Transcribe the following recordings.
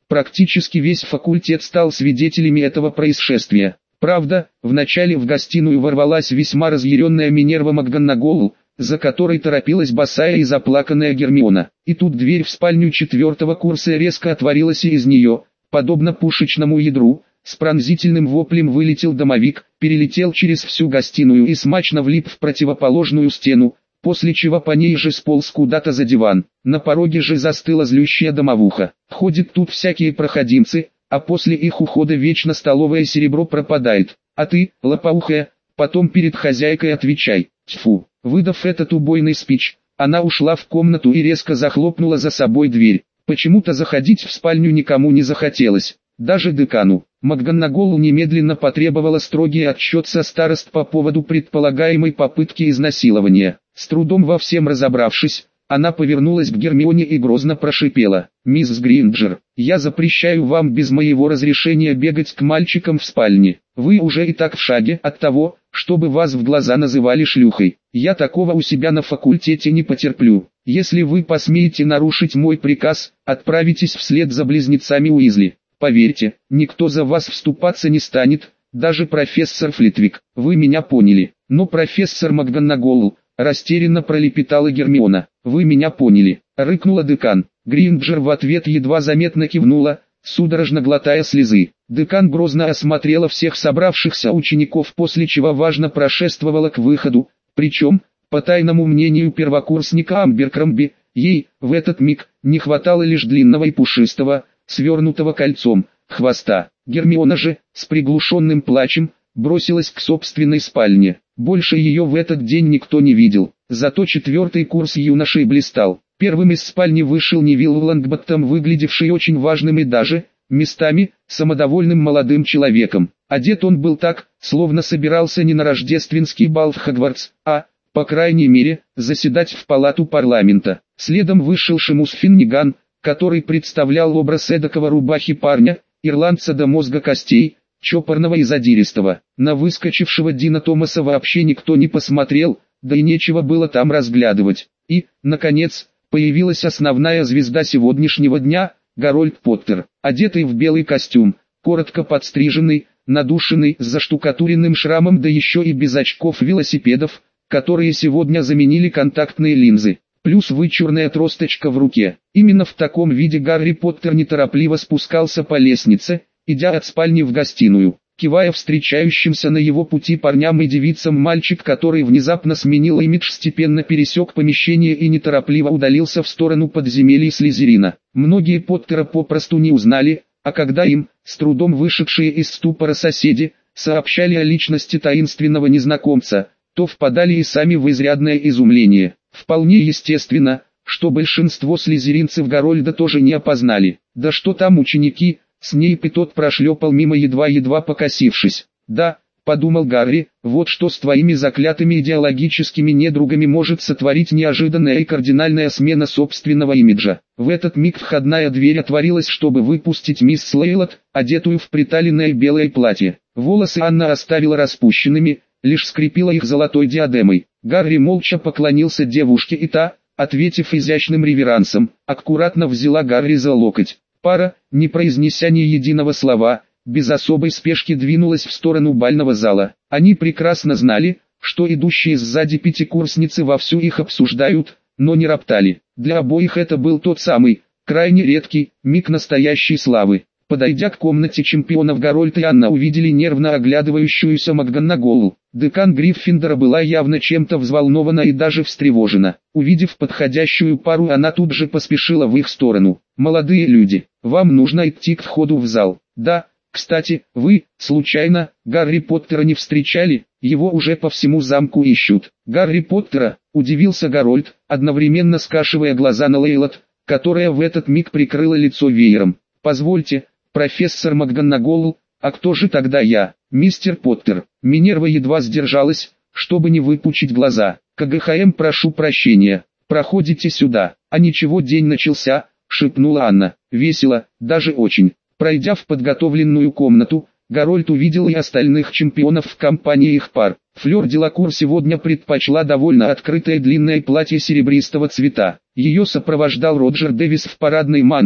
Практически весь факультет стал свидетелями этого происшествия. Правда, вначале в гостиную ворвалась весьма разъяренная Минерва МакГонагал, за которой торопилась босая и заплаканная Гермиона. И тут дверь в спальню 4-го курса резко отворилась, и из нее, подобно пушечному ядру, с пронзительным воплем вылетел домовик, перелетел через всю гостиную и смачно влип в противоположную стену, после чего по ней же сполз куда-то за диван. На пороге же застыла злющая домовуха. Ходят тут всякие проходимцы, а после их ухода вечно столовое серебро пропадает. А ты, лопоухая, потом перед хозяйкой отвечай. Тьфу. Выдав этот убойный спич, она ушла в комнату и резко захлопнула за собой дверь. Почему-то заходить в спальню никому не захотелось, даже декану. МакГонагал немедленно потребовала строгий отчет со старост по поводу предполагаемой попытки изнасилования. С трудом во всем разобравшись, она повернулась к Гермионе и грозно прошипела: «Мисс Гринджер, я запрещаю вам без моего разрешения бегать к мальчикам в спальне. Вы уже и так в шаге от того, чтобы вас в глаза называли шлюхой. Я такого у себя на факультете не потерплю. Если вы посмеете нарушить мой приказ, отправитесь вслед за близнецами Уизли. Поверьте, никто за вас вступаться не станет, даже профессор Флитвик. Вы меня поняли». «Но профессор МакГонагал», растерянно пролепетала Гермиона. «Вы меня поняли», рыкнула декан. Гринджер в ответ едва заметно кивнула, судорожно глотая слезы. Декан грозно осмотрела всех собравшихся учеников, после чего важно прошествовала к выходу, причем, по тайному мнению первокурсника Амберкромби, ей, в этот миг, не хватало лишь длинного и пушистого, свернутого кольцом, хвоста. Гермиона же, с приглушенным плачем, бросилась к собственной спальне. Больше ее в этот день никто не видел, зато 4-й курс юношей блистал. Первым из спальни вышел Невилл Лонгботтом, выглядевший очень важным и даже, местами, самодовольным молодым человеком. Одет он был так, словно собирался не на рождественский бал в Хогвартс, а, по крайней мере, заседать в палату парламента. Следом вышел Шемус Финниган, который представлял образ эдакого рубахи парня, ирландца до мозга костей, чопорного и задиристого. На выскочившего Дина Томаса вообще никто не посмотрел, да и нечего было там разглядывать. И, наконец, появилась основная звезда сегодняшнего дня, Гарольд Поттер, одетый в белый костюм, коротко подстриженный, надушенный, с заштукатуренным шрамом, да еще и без очков велосипедов, которые сегодня заменили контактные линзы, плюс вычурная тросточка в руке. Именно в таком виде Гарри Поттер неторопливо спускался по лестнице, идя от спальни в гостиную, кивая встречающимся на его пути парням и девицам. Мальчик, который внезапно сменил имидж, степенно пересек помещение и неторопливо удалился в сторону подземелий Слизерина. Многие Поттера попросту не узнали, а когда им, с трудом вышедшие из ступора соседи, сообщали о личности таинственного незнакомца, то впадали и сами в изрядное изумление. Вполне естественно, что большинство слизеринцев Гарольда тоже не опознали. Да что там ученики, Снейп и тот прошлепал мимо, едва-едва покосившись. «Да», — подумал Гарри, — «вот что с твоими заклятыми идеологическими недругами может сотворить неожиданная и кардинальная смена собственного имиджа». В этот миг входная дверь отворилась, чтобы выпустить мисс Слейлот, одетую в приталенное белое платье. Волосы Анна оставила распущенными, лишь скрепила их золотой диадемой. Гарри молча поклонился девушке, и та, ответив изящным реверансом, аккуратно взяла Гарри за локоть. Пара, не произнеся ни единого слова, без особой спешки двинулась в сторону бального зала. Они прекрасно знали, что идущие сзади пятикурсницы вовсю их обсуждают, но не роптали. Для обоих это был тот самый, крайне редкий, миг настоящей славы. Подойдя к комнате чемпионов, Гарольд и Анна увидели нервно оглядывающуюся МакГонагал. Декан Гриффиндора была явно чем-то взволнована и даже встревожена. Увидев подходящую пару, она тут же поспешила в их сторону. «Молодые люди, вам нужно идти к входу в зал. Да, кстати, вы, случайно, Гарри Поттера не встречали? Его уже по всему замку ищут». «Гарри Поттера?» – удивился Гарольд, одновременно скашивая глаза на Лейлот, которая в этот миг прикрыла лицо веером. «Позвольте, профессор МакГонагал, а кто же тогда я, мистер Поттер?» Минерва едва сдержалась, чтобы не выпучить глаза. «КГХМ, прошу прощения, проходите сюда». «А ничего, день начался», — шепнула Анна. «Весело, даже очень». Пройдя в подготовленную комнату, Гарольд увидел и остальных чемпионов в компании их пар. Флёр Делакур сегодня предпочла довольно открытое длинное платье серебристого цвета. Ее сопровождал Роджер Дэвис в парадной мантии,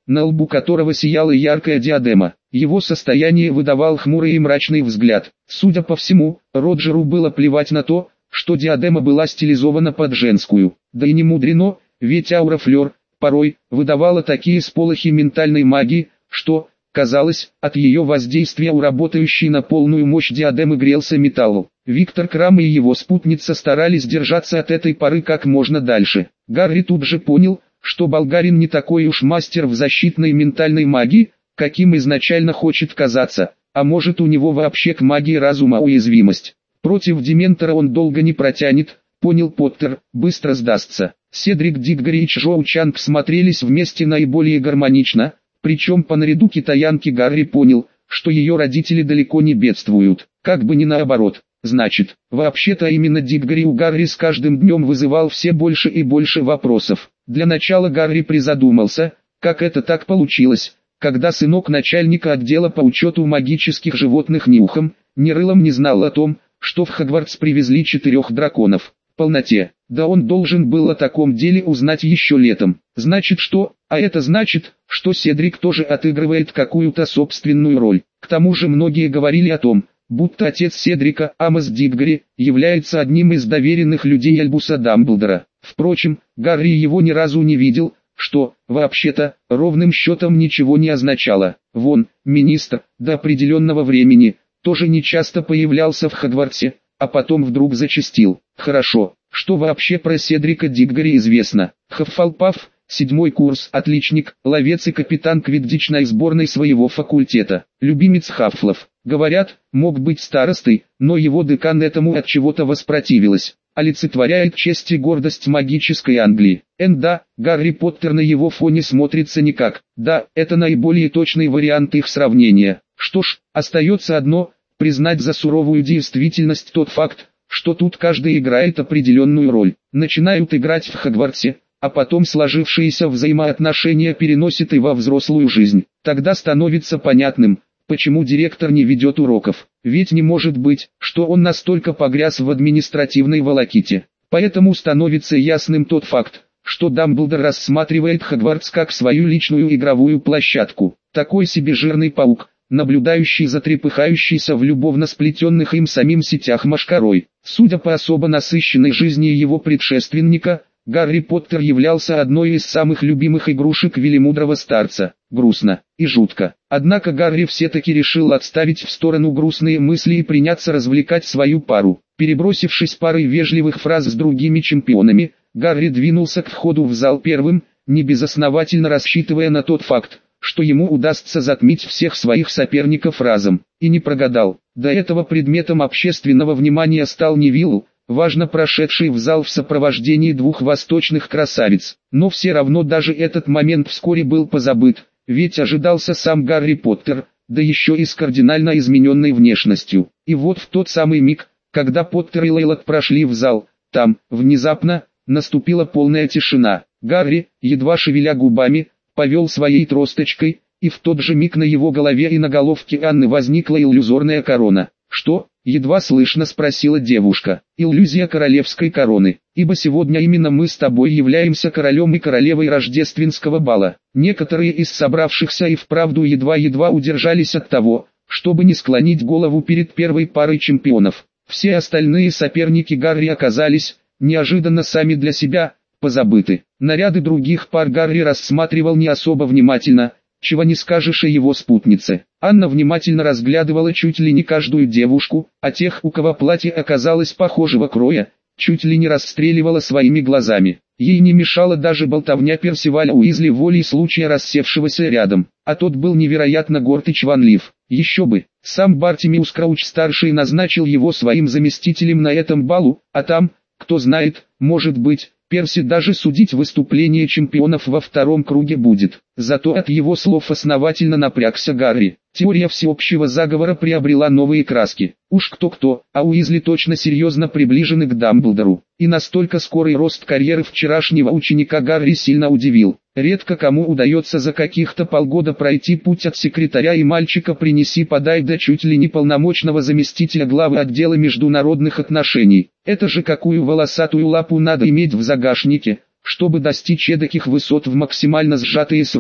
на лбу которого сияла яркая диадема. Его состояние выдавал хмурый и мрачный взгляд. Судя по всему, Роджеру было плевать на то, что диадема была стилизована под женскую. Да и не мудрено, ведь аура Флёр порой выдавала такие сполохи ментальной магии, что, казалось, от ее воздействия у работающей на полную мощь диадемы грелся металл. Виктор Крам и его спутница старались держаться от этой поры как можно дальше. Гарри тут же понял, что болгарин не такой уж мастер в защитной ментальной магии, каким изначально хочет казаться, а может у него вообще к магии разума уязвимость. Против Дементора он долго не протянет, понял Поттер, быстро сдастся. Седрик Диггори и Чжоу Чанг смотрелись вместе наиболее гармонично, причем по наряду китаянки Гарри понял, что ее родители далеко не бедствуют, как бы ни наоборот. Значит, вообще-то именно Диггори у Гарри с каждым днем вызывал все больше и больше вопросов. Для начала Гарри призадумался, как это так получилось, когда сынок начальника отдела по учету магических животных ни ухом, ни рылом не знал о том, что в Хогвартс привезли 4 драконов. В полноте. Да он должен был о таком деле узнать еще летом. Значит что? А это значит, что Седрик тоже отыгрывает какую-то собственную роль. К тому же многие говорили о том, будто отец Седрика, Амос Диггори, является одним из доверенных людей Альбуса Дамблдора. Впрочем, Гарри его ни разу не видел, что, вообще-то, ровным счетом ничего не означало. Вон, министр, до определенного времени, тоже нечасто появлялся в Хогвартсе, а потом вдруг зачастил. Хорошо, что вообще про Седрика Диггори известно? Хаффалпаф, 7-й курс, отличник, ловец и капитан квиддичной сборной своего факультета, любимец Хаффлов. Говорят, мог быть старостой, но его декан этому от чего-то воспротивилась. Олицетворяет честь и гордость магической Англии. Да, Гарри Поттер на его фоне смотрится никак. Да, это наиболее точный вариант их сравнения. Что ж, остается одно, признать за суровую действительность тот факт, что тут каждый играет определенную роль. Начинают играть в Хогвартсе, а потом сложившиеся взаимоотношения переносят и во взрослую жизнь. Тогда становится понятным, почему директор не ведет уроков. Ведь не может быть, что он настолько погряз в административной волоките. Поэтому становится ясным тот факт, что Дамблдор рассматривает Хогвартс как свою личную игровую площадку. Такой себе жирный паук, наблюдающий за трепыхающейся в любовно сплетенных им самим сетях мошкарой. Судя по особо насыщенной жизни его предшественника, Гарри Поттер являлся одной из самых любимых игрушек велимудрого старца. Грустно и жутко. Однако Гарри все-таки решил отставить в сторону грустные мысли и приняться развлекать свою пару. Перебросившись парой вежливых фраз с другими чемпионами, Гарри двинулся к входу в зал первым, не безосновательно рассчитывая на тот факт, что ему удастся затмить всех своих соперников разом. И не прогадал. До этого предметом общественного внимания стал Невилл, важно прошедший в зал в сопровождении 2 восточных красавиц. Но все равно даже этот момент вскоре был позабыт, ведь ожидался сам Гарри Поттер, да еще и с кардинально измененной внешностью. И вот в тот самый миг, когда Поттер и Лейлок прошли в зал, там, внезапно, наступила полная тишина. Гарри, едва шевеля губами, повел своей тросточкой, и в тот же миг на его голове и на головке Анны возникла иллюзорная корона. «Что?» — едва слышно спросила девушка. «Иллюзия королевской короны, ибо сегодня именно мы с тобой являемся королем и королевой рождественского бала». Некоторые из собравшихся и вправду едва-едва удержались от того, чтобы не склонить голову перед первой парой чемпионов. Все остальные соперники Гарри оказались, неожиданно сами для себя, позабыты. Наряды других пар Гарри рассматривал не особо внимательно, чего не скажешь о его спутнице. Анна внимательно разглядывала чуть ли не каждую девушку, а тех, у кого платье оказалось похожего кроя, чуть ли не расстреливала своими глазами. Ей не мешала даже болтовня Персиваля Уизли, волей случая рассевшегося рядом, а тот был невероятно горд и чванлив. Еще бы, сам Бартимиус Крауч-старший назначил его своим заместителем на этом балу, а там, кто знает, может быть, Перси даже судить выступление чемпионов во втором круге будет. Зато от его слов основательно напрягся Гарри. Теория всеобщего заговора приобрела новые краски. Уж кто-кто, а Уизли точно серьезно приближены к Дамблдору. И настолько скорый рост карьеры вчерашнего ученика Гарри сильно удивил. Редко кому удается за каких-то полгода пройти путь от секретаря и мальчика принеси-подай до чуть ли не полномочного заместителя главы отдела международных отношений. Это же какую волосатую лапу надо иметь в загашнике, чтобы достичь эдаких высот в максимально сжатые сроки.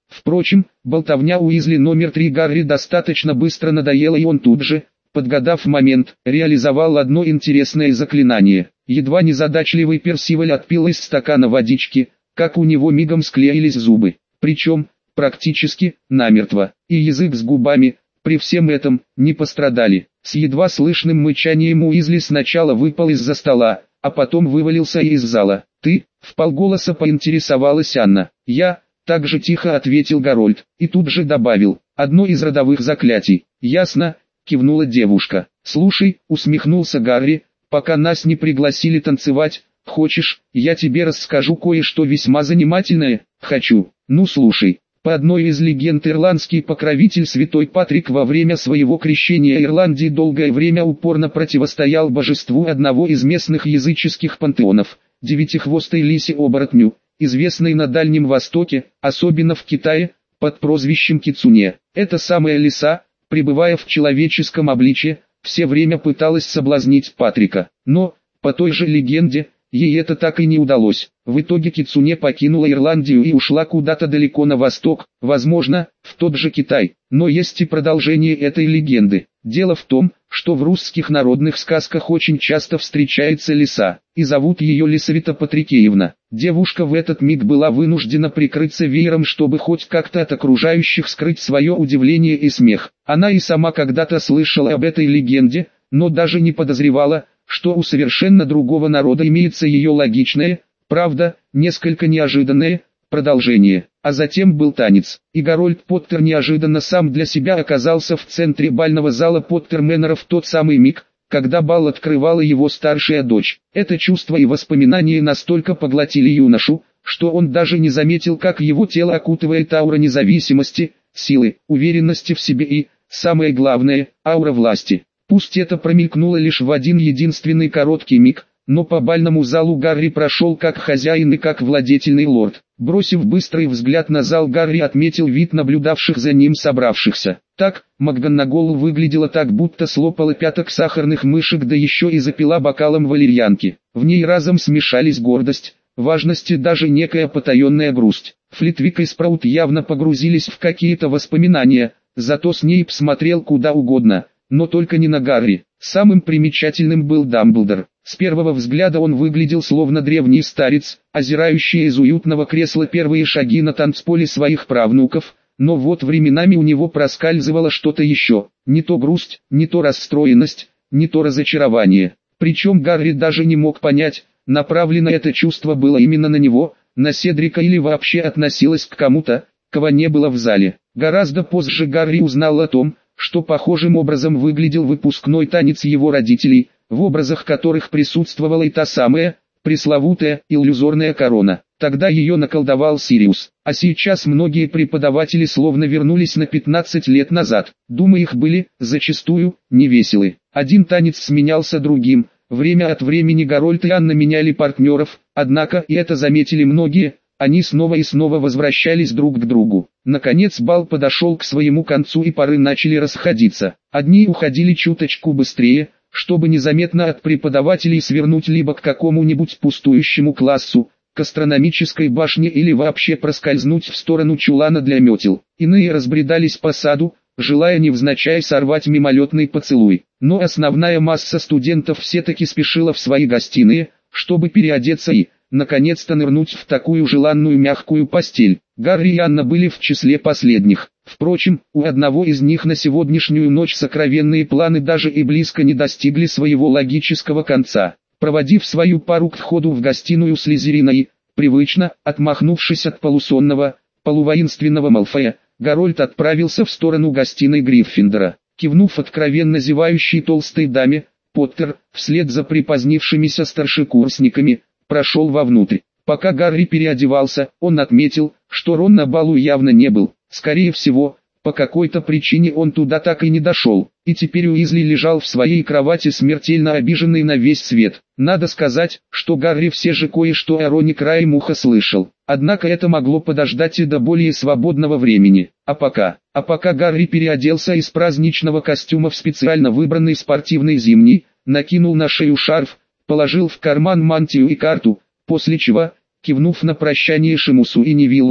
Впрочем, болтовня Уизли номер 3 Гарри достаточно быстро надоела, и он тут же, подгадав момент, реализовал одно интересное заклинание. Едва незадачливый Персиваль отпил из стакана водички, как у него мигом склеились зубы, причем, практически, намертво, и язык с губами, при всем этом, не пострадали. С едва слышным мычанием Уизли сначала выпал из-за стола, а потом вывалился из зала. «Ты?» — вполголоса поинтересовалась Анна. «Я?» — так же тихо ответил Гарольд, и тут же добавил, «одно из родовых заклятий». «Ясно», — кивнула девушка. «Слушай», — усмехнулся Гарри, — «пока нас не пригласили танцевать, хочешь, я тебе расскажу кое-что весьма занимательное?» «Хочу». «Ну слушай». По одной из легенд, ирландский покровитель святой Патрик во время своего крещения Ирландии долгое время упорно противостоял божеству одного из местных языческих пантеонов, девятихвостой лисе-оборотню, известной на Дальнем Востоке, особенно в Китае, под прозвищем Кицуне. Эта самая лиса, пребывая в человеческом обличье, все время пыталась соблазнить Патрика, но, по той же легенде, ей это так и не удалось. В итоге Кицуне покинула Ирландию и ушла куда-то далеко на восток, возможно, в тот же Китай. Но есть и продолжение этой легенды. Дело в том, что в русских народных сказках очень часто встречается лиса, и зовут ее Лисавета Патрикеевна. Девушка в этот миг была вынуждена прикрыться веером, чтобы хоть как-то от окружающих скрыть свое удивление и смех. Она и сама когда-то слышала об этой легенде, но даже не подозревала, что у совершенно другого народа имеется ее логичное, правда, несколько неожиданное, продолжение. А затем был танец, и Гарольд Поттер неожиданно сам для себя оказался в центре бального зала Поттерменера в тот самый миг, когда бал открывала его старшая дочь. Это чувство и воспоминания настолько поглотили юношу, что он даже не заметил, как его тело окутывает аура независимости, силы, уверенности в себе и, самое главное, аура власти. Пусть это промелькнуло лишь в один единственный короткий миг, но по бальному залу Гарри прошел как хозяин и как владетельный лорд. Бросив быстрый взгляд на зал, Гарри отметил вид наблюдавших за ним собравшихся. Так, МакГонагал выглядела так, будто слопала пяток сахарных мышек, да еще и запила бокалом валерьянки. В ней разом смешались гордость, важность и даже некая потаенная грусть. Флитвик и Спраут явно погрузились в какие-то воспоминания, зато Снейп смотрел куда угодно, но только не на Гарри. Самым примечательным был Дамблдор. С первого взгляда он выглядел словно древний старец, озирающий из уютного кресла первые шаги на танцполе своих правнуков, но вот временами у него проскальзывало что-то еще, не то грусть, не то расстроенность, не то разочарование. Причем Гарри даже не мог понять, направлено это чувство было именно на него, на Седрика, или вообще относилось к кому-то, кого не было в зале. Гораздо позже Гарри узнал о том, что похожим образом выглядел выпускной танец его родителей, в образах которых присутствовала и та самая, пресловутая, иллюзорная корона. Тогда ее наколдовал Сириус, а сейчас многие преподаватели словно вернулись на 15 лет назад. Думы их были, зачастую, невеселы. Один танец сменялся другим, время от времени Гарольд и Анна меняли партнеров, однако, и это заметили многие, они снова и снова возвращались друг к другу. Наконец бал подошел к своему концу и пары начали расходиться. Одни уходили чуточку быстрее, чтобы незаметно от преподавателей свернуть либо к какому-нибудь пустующему классу, к астрономической башне, или вообще проскользнуть в сторону чулана для метел. Иные разбредались по саду, желая невзначай сорвать мимолетный поцелуй. Но основная масса студентов все-таки спешила в свои гостиные, чтобы переодеться и, наконец-то, нырнуть в такую желанную мягкую постель. Гарри и Анна были в числе последних. Впрочем, у одного из них на сегодняшнюю ночь сокровенные планы даже и близко не достигли своего логического конца. Проводив свою пару к входу в гостиную Слизерина и, привычно, отмахнувшись от полусонного, полувоинственного Малфоя, Гарольд отправился в сторону гостиной Гриффиндора. Кивнув откровенно зевающей толстой даме, Поттер, вслед за припозднившимися старшекурсниками, прошел вовнутрь. Пока Гарри переодевался, он отметил, что Рон на балу явно не был. Скорее всего, по какой-то причине он туда так и не дошел, и теперь Уизли лежал в своей кровати смертельно обиженный на весь свет. Надо сказать, что Гарри все же кое-что о Роне краем уха слышал. Однако это могло подождать и до более свободного времени. А пока Гарри переоделся из праздничного костюма в специально выбранный спортивный зимний, накинул на шею шарф, положил в карман мантию и карту, после чего, кивнув на прощание Шимусу и Невиллу,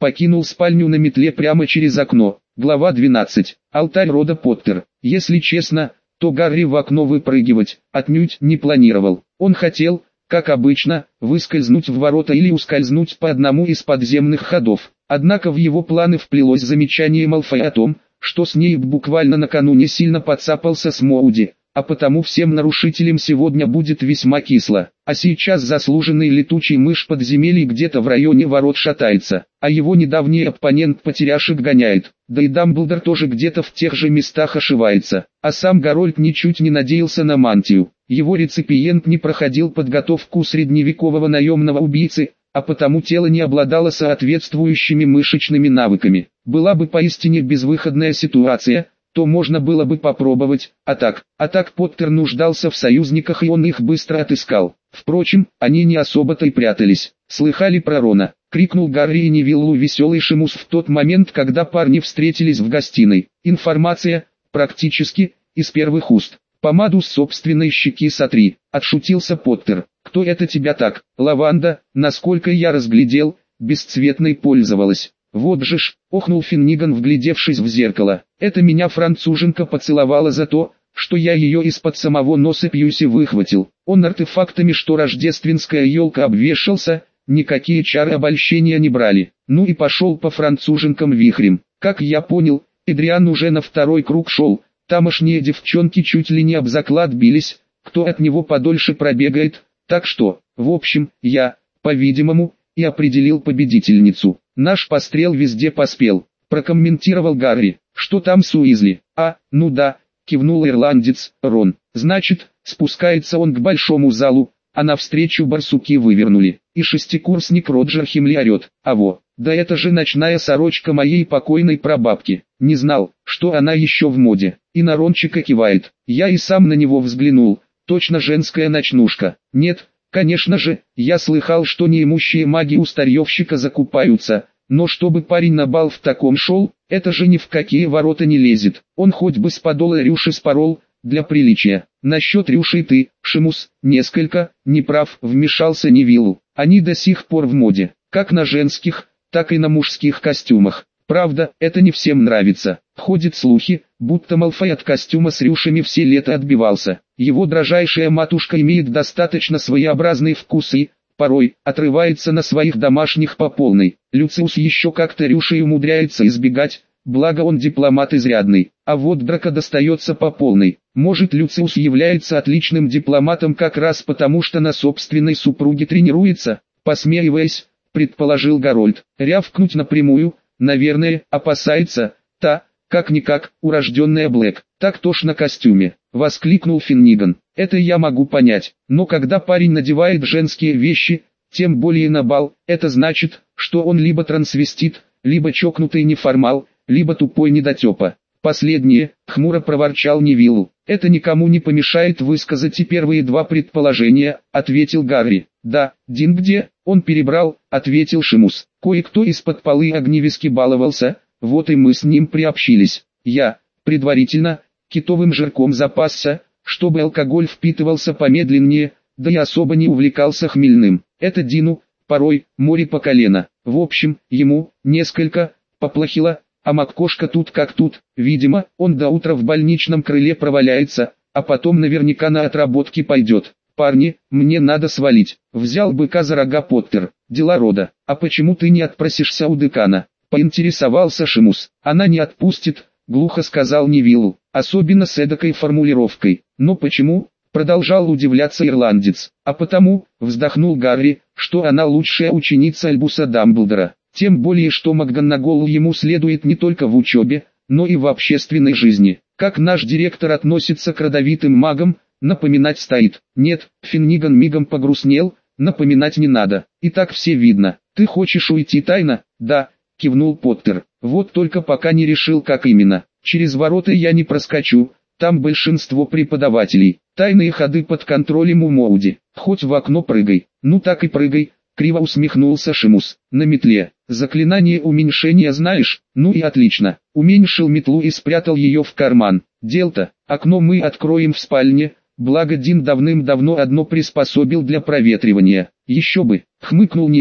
покинул спальню на метле прямо через окно. Глава 12. Алтарь рода Поттер. Если честно, то Гарри в окно выпрыгивать отнюдь не планировал. Он хотел, как обычно, выскользнуть в ворота или ускользнуть по одному из подземных ходов. Однако в его планы вплелось замечание Малфоя о том, что Снейп буквально накануне сильно подцапался с Моуди, а потому всем нарушителям сегодня будет весьма кисло. А сейчас заслуженный летучий мышь подземелий где-то в районе ворот шатается, а его недавний оппонент потеряшек гоняет, да и Дамблдор тоже где-то в тех же местах ошивается. А сам Гарольд ничуть не надеялся на мантию. Его реципиент не проходил подготовку средневекового наемного убийцы, а потому тело не обладало соответствующими мышечными навыками. Была бы поистине безвыходная ситуация, то можно было бы попробовать, а так Поттер нуждался в союзниках и он их быстро отыскал. Впрочем, они не особо-то и прятались. «Слыхали про Рона?» — крикнул Гарри и Невиллу веселый Шимус в тот момент, когда парни встретились в гостиной. Информация, практически, из первых уст. «Помаду с собственной щеки сотри», — отшутился Поттер. «Кто это тебя так?» «Лаванда, насколько я разглядел, бесцветной пользовалась». «Вот же ж», — охнул Финниган, вглядевшись в зеркало. «Это меня француженка поцеловала за то, что я ее из-под самого носа Пьюси выхватил. Он артефактами, что рождественская елка обвешался, никакие чары обольщения не брали. Ну и пошел по француженкам вихрем. Как я понял, Эдриан уже на второй круг шел, тамошние девчонки чуть ли не об заклад бились, кто от него подольше пробегает, так что, в общем, я, по-видимому, и определил победительницу. Наш пострел везде поспел», — прокомментировал Гарри. «Что там с Уизли?» Ну да», — кивнул ирландец, Рон. «Значит, спускается он к большому залу, а навстречу барсуки вывернули. И шестикурсник Роджер Химли орет. Да это же ночная сорочка моей покойной прабабки. Не знал, что она еще в моде». И на Рончика кивает. «Я и сам на него взглянул. Точно женская ночнушка. Нет, конечно же, я слыхал, что неимущие маги у старьевщика закупаются, но чтобы парень на бал в таком шел, это же ни в какие ворота не лезет. Он хоть бы с подола рюши спорол, для приличия. Насчет рюши ты, Шимус, несколько, неправ, вмешался Невилл. Они до сих пор в моде, как на женских, так и на мужских костюмах. Правда, это не всем нравится. Ходят слухи, будто Малфой от костюма с рюшами все лето отбивался. Его дрожайшая матушка имеет достаточно своеобразный вкус и, порой, отрывается на своих домашних по полной. Люциус еще как-то рюшей умудряется избегать, благо он дипломат изрядный. А вот Драко достается по полной. Может, Люциус является отличным дипломатом как раз потому, что на собственной супруге тренируется? Посмеиваясь, предположил Гарольд. Рявкнуть напрямую, наверное, опасается, та, как-никак, урожденная Блэк. «Так тоже на костюме», — воскликнул Финниган. «Это я могу понять, но когда парень надевает женские вещи, тем более на бал, это значит, что он либо трансвестит, либо чокнутый неформал, либо тупой недотепа». «Последнее», — хмуро проворчал Невилл. «Это никому не помешает высказать и первые два предположения», — ответил Гарри. «Да, Дин где?» «Он перебрал», — ответил Шимус. «Кое-кто из-под полы огневиски баловался, вот и мы с ним приобщились. Я, предварительно, китовым жирком запасся, чтобы алкоголь впитывался помедленнее, да и особо не увлекался хмельным. Это Дину, порой, море по колено. В общем, ему, несколько, поплохело, а Маккошка тут как тут. Видимо, он до утра в больничном крыле проваляется, а потом наверняка на отработки пойдет. Парни, мне надо свалить. Взял быка за рога Поттер. Дела рода. А почему ты не отпросишься у декана?» Поинтересовался Шимус. «Она не отпустит», — глухо сказал Невилл, особенно с эдакой формулировкой. «Но почему?» — продолжал удивляться ирландец. «А потому», — вздохнул Гарри, — «что она лучшая ученица Альбуса Дамблдора. Тем более, что МакГонагал ему следует не только в учебе, но и в общественной жизни. Как наш директор относится к родовитым магам, напоминать стоит». «Нет», — Финниган мигом погрустнел, — «напоминать не надо. И так все видно. Ты хочешь уйти тайно?» «Да», — кивнул Поттер. «Вот только пока не решил, как именно. Через ворота я не проскочу, там большинство преподавателей. Тайные ходы под контролем у Моуди. Хоть в окно прыгай». «Ну так и прыгай», — криво усмехнулся Шимус. «На метле. Заклинание уменьшения знаешь?» «Ну и отлично». Уменьшил метлу и спрятал ее в карман. «Дел-то, окно мы откроем в спальне». Благо Дин давным-давно одно приспособил для проветривания. «Еще бы», — хмыкнул Невилл.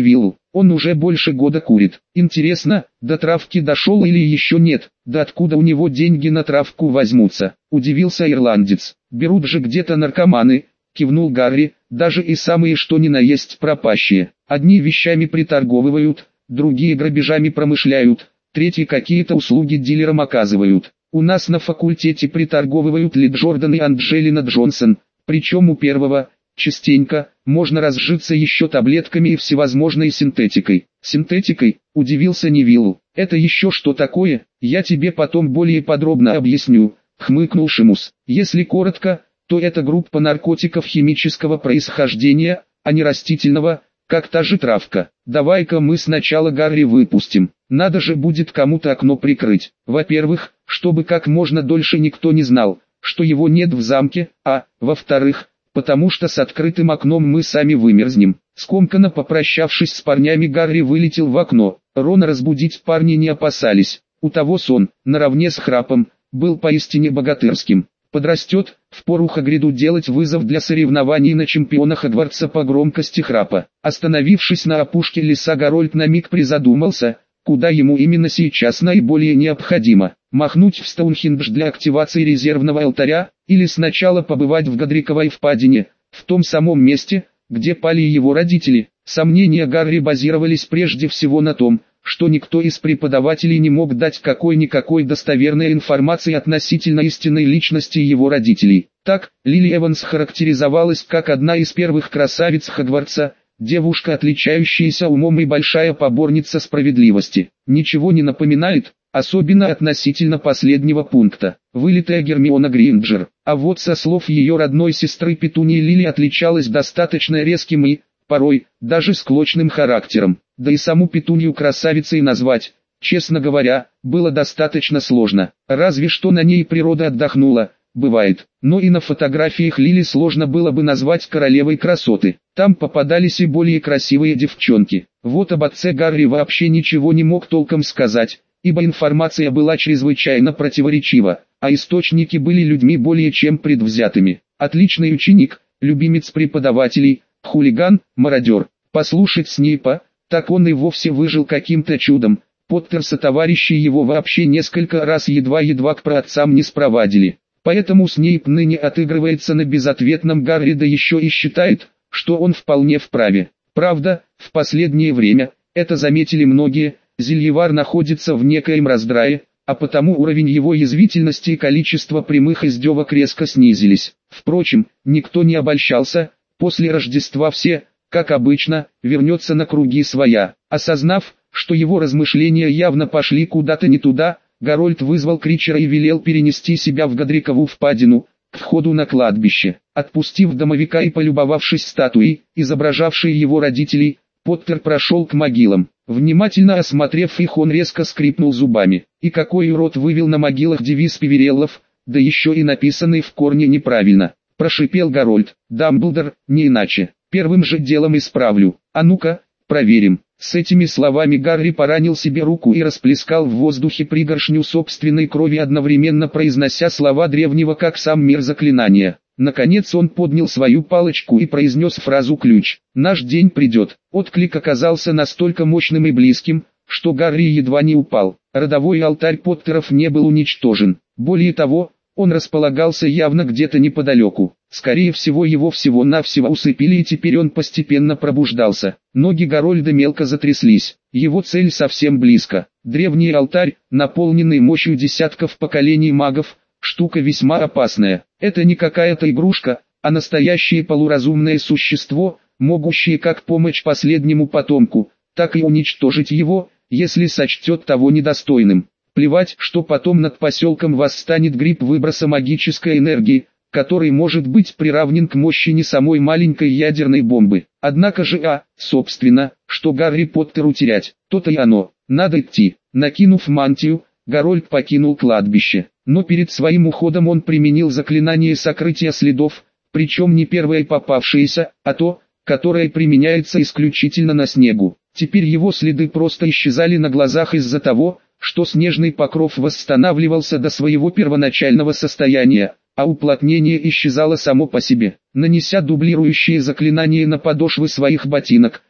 Он уже больше года курит. Интересно, до травки дошел или еще нет? Да откуда у него деньги на травку возьмутся? Удивился ирландец. Берут же где-то наркоманы, кивнул Гарри, даже и самые что ни на есть пропащие. Одни вещами приторговывают, другие грабежами промышляют, третьи какие-то услуги дилерам оказывают. У нас на факультете приторговывают Ли Джордан и Анджелина Джонсон, причем у первого, частенько, можно разжиться еще таблетками и всевозможной синтетикой. Синтетикой, удивился Невилл. Это еще что такое? Я тебе потом более подробно объясню, хмыкнул Шимус. Если коротко, то это группа наркотиков химического происхождения, а не растительного, как та же травка. Давай-ка мы сначала Гарри выпустим. Надо же будет кому-то окно прикрыть. Во-первых, чтобы как можно дольше никто не знал, что его нет в замке, а, во-вторых, потому что с открытым окном мы сами вымерзнем. Скомканно попрощавшись с парнями, Гарри вылетел в окно. Рона разбудить парни не опасались. У того сон, наравне с храпом, был поистине богатырским. Подрастет, впору Хагриду делать вызов для соревнований на чемпиона Хогвартса по громкости храпа. Остановившись на опушке леса, Гарольд на миг призадумался, куда ему именно сейчас наиболее необходимо. Махнуть в Стоунхендж для активации резервного алтаря, или сначала побывать в Годриковой впадине, в том самом месте, где пали его родители. Сомнения Гарри базировались прежде всего на том, что никто из преподавателей не мог дать какой-никакой достоверной информации относительно истинной личности его родителей. Так, Лили Эванс характеризовалась как одна из первых красавиц Хогвартса, девушка, отличающаяся умом и большая поборница справедливости. Ничего не напоминает, особенно относительно последнего пункта. Вылитая Гермиона Грейнджер. А вот со слов ее родной сестры Петунии, Лили отличалась достаточно резким и, порой, даже склочным характером. Да и саму Петунью красавицей назвать, честно говоря, было достаточно сложно. Разве что на ней природа отдохнула, бывает. Но и на фотографиях Лили сложно было бы назвать королевой красоты. Там попадались и более красивые девчонки. Вот об отце Гарри вообще ничего не мог толком сказать, ибо информация была чрезвычайно противоречива, а источники были людьми более чем предвзятыми. Отличный ученик, любимец преподавателей, хулиган, мародер. Послушать Снейпа, так он и вовсе выжил каким-то чудом. Поттер сотоварищи его вообще несколько раз едва-едва к праотцам не спровадили. Поэтому Снейп ныне отыгрывается на безответном Гарри, да еще и считает, что он вполне вправе. Правда, в последнее время, это заметили многие, Зельевар находится в некоем раздрае, а потому уровень его язвительности и количество прямых издевок резко снизились. Впрочем, никто не обольщался, после Рождества все, как обычно, вернется на круги своя. Осознав, что его размышления явно пошли куда-то не туда, Гарольд вызвал Кричера и велел перенести себя в Годрикову впадину, к входу на кладбище. Отпустив домовика и полюбовавшись статуей, изображавшей его родителей, Поттер прошел к могилам. Внимательно осмотрев их, он резко скрипнул зубами. И какой урод вывел на могилах девиз Пивереллов, да еще и написанный в корне неправильно. Прошипел Гарольд. Дамблдор, не иначе. Первым же делом исправлю. А ну-ка, проверим. С этими словами Гарри поранил себе руку и расплескал в воздухе пригоршню собственной крови, одновременно произнося слова древнего как сам мир заклинания. Наконец он поднял свою палочку и произнес фразу «ключ». «Наш день придет». Отклик оказался настолько мощным и близким, что Гарри едва не упал. Родовой алтарь Поттеров не был уничтожен. Более того, он располагался явно где-то неподалеку. Скорее всего, его всего-навсего усыпили, и теперь он постепенно пробуждался. Ноги Гарольда мелко затряслись. Его цель совсем близко. Древний алтарь, наполненный мощью десятков поколений магов, штука весьма опасная. Это не какая-то игрушка, а настоящее полуразумное существо, могущее как помочь последнему потомку, так и уничтожить его, если сочтет того недостойным. Плевать, что потом над поселком восстанет гриб выброса магической энергии, который может быть приравнен к мощи не самой маленькой ядерной бомбы. Однако же, собственно, что Гарри Поттеру терять, то-то и оно. Надо идти. Накинув мантию, Гарольд покинул кладбище. Но перед своим уходом он применил заклинание сокрытия следов, причем не первое попавшееся, а то, которое применяется исключительно на снегу. Теперь его следы просто исчезали на глазах из-за того, что снежный покров восстанавливался до своего первоначального состояния, а уплотнение исчезало само по себе. Нанеся дублирующие заклинания на подошвы своих ботинок,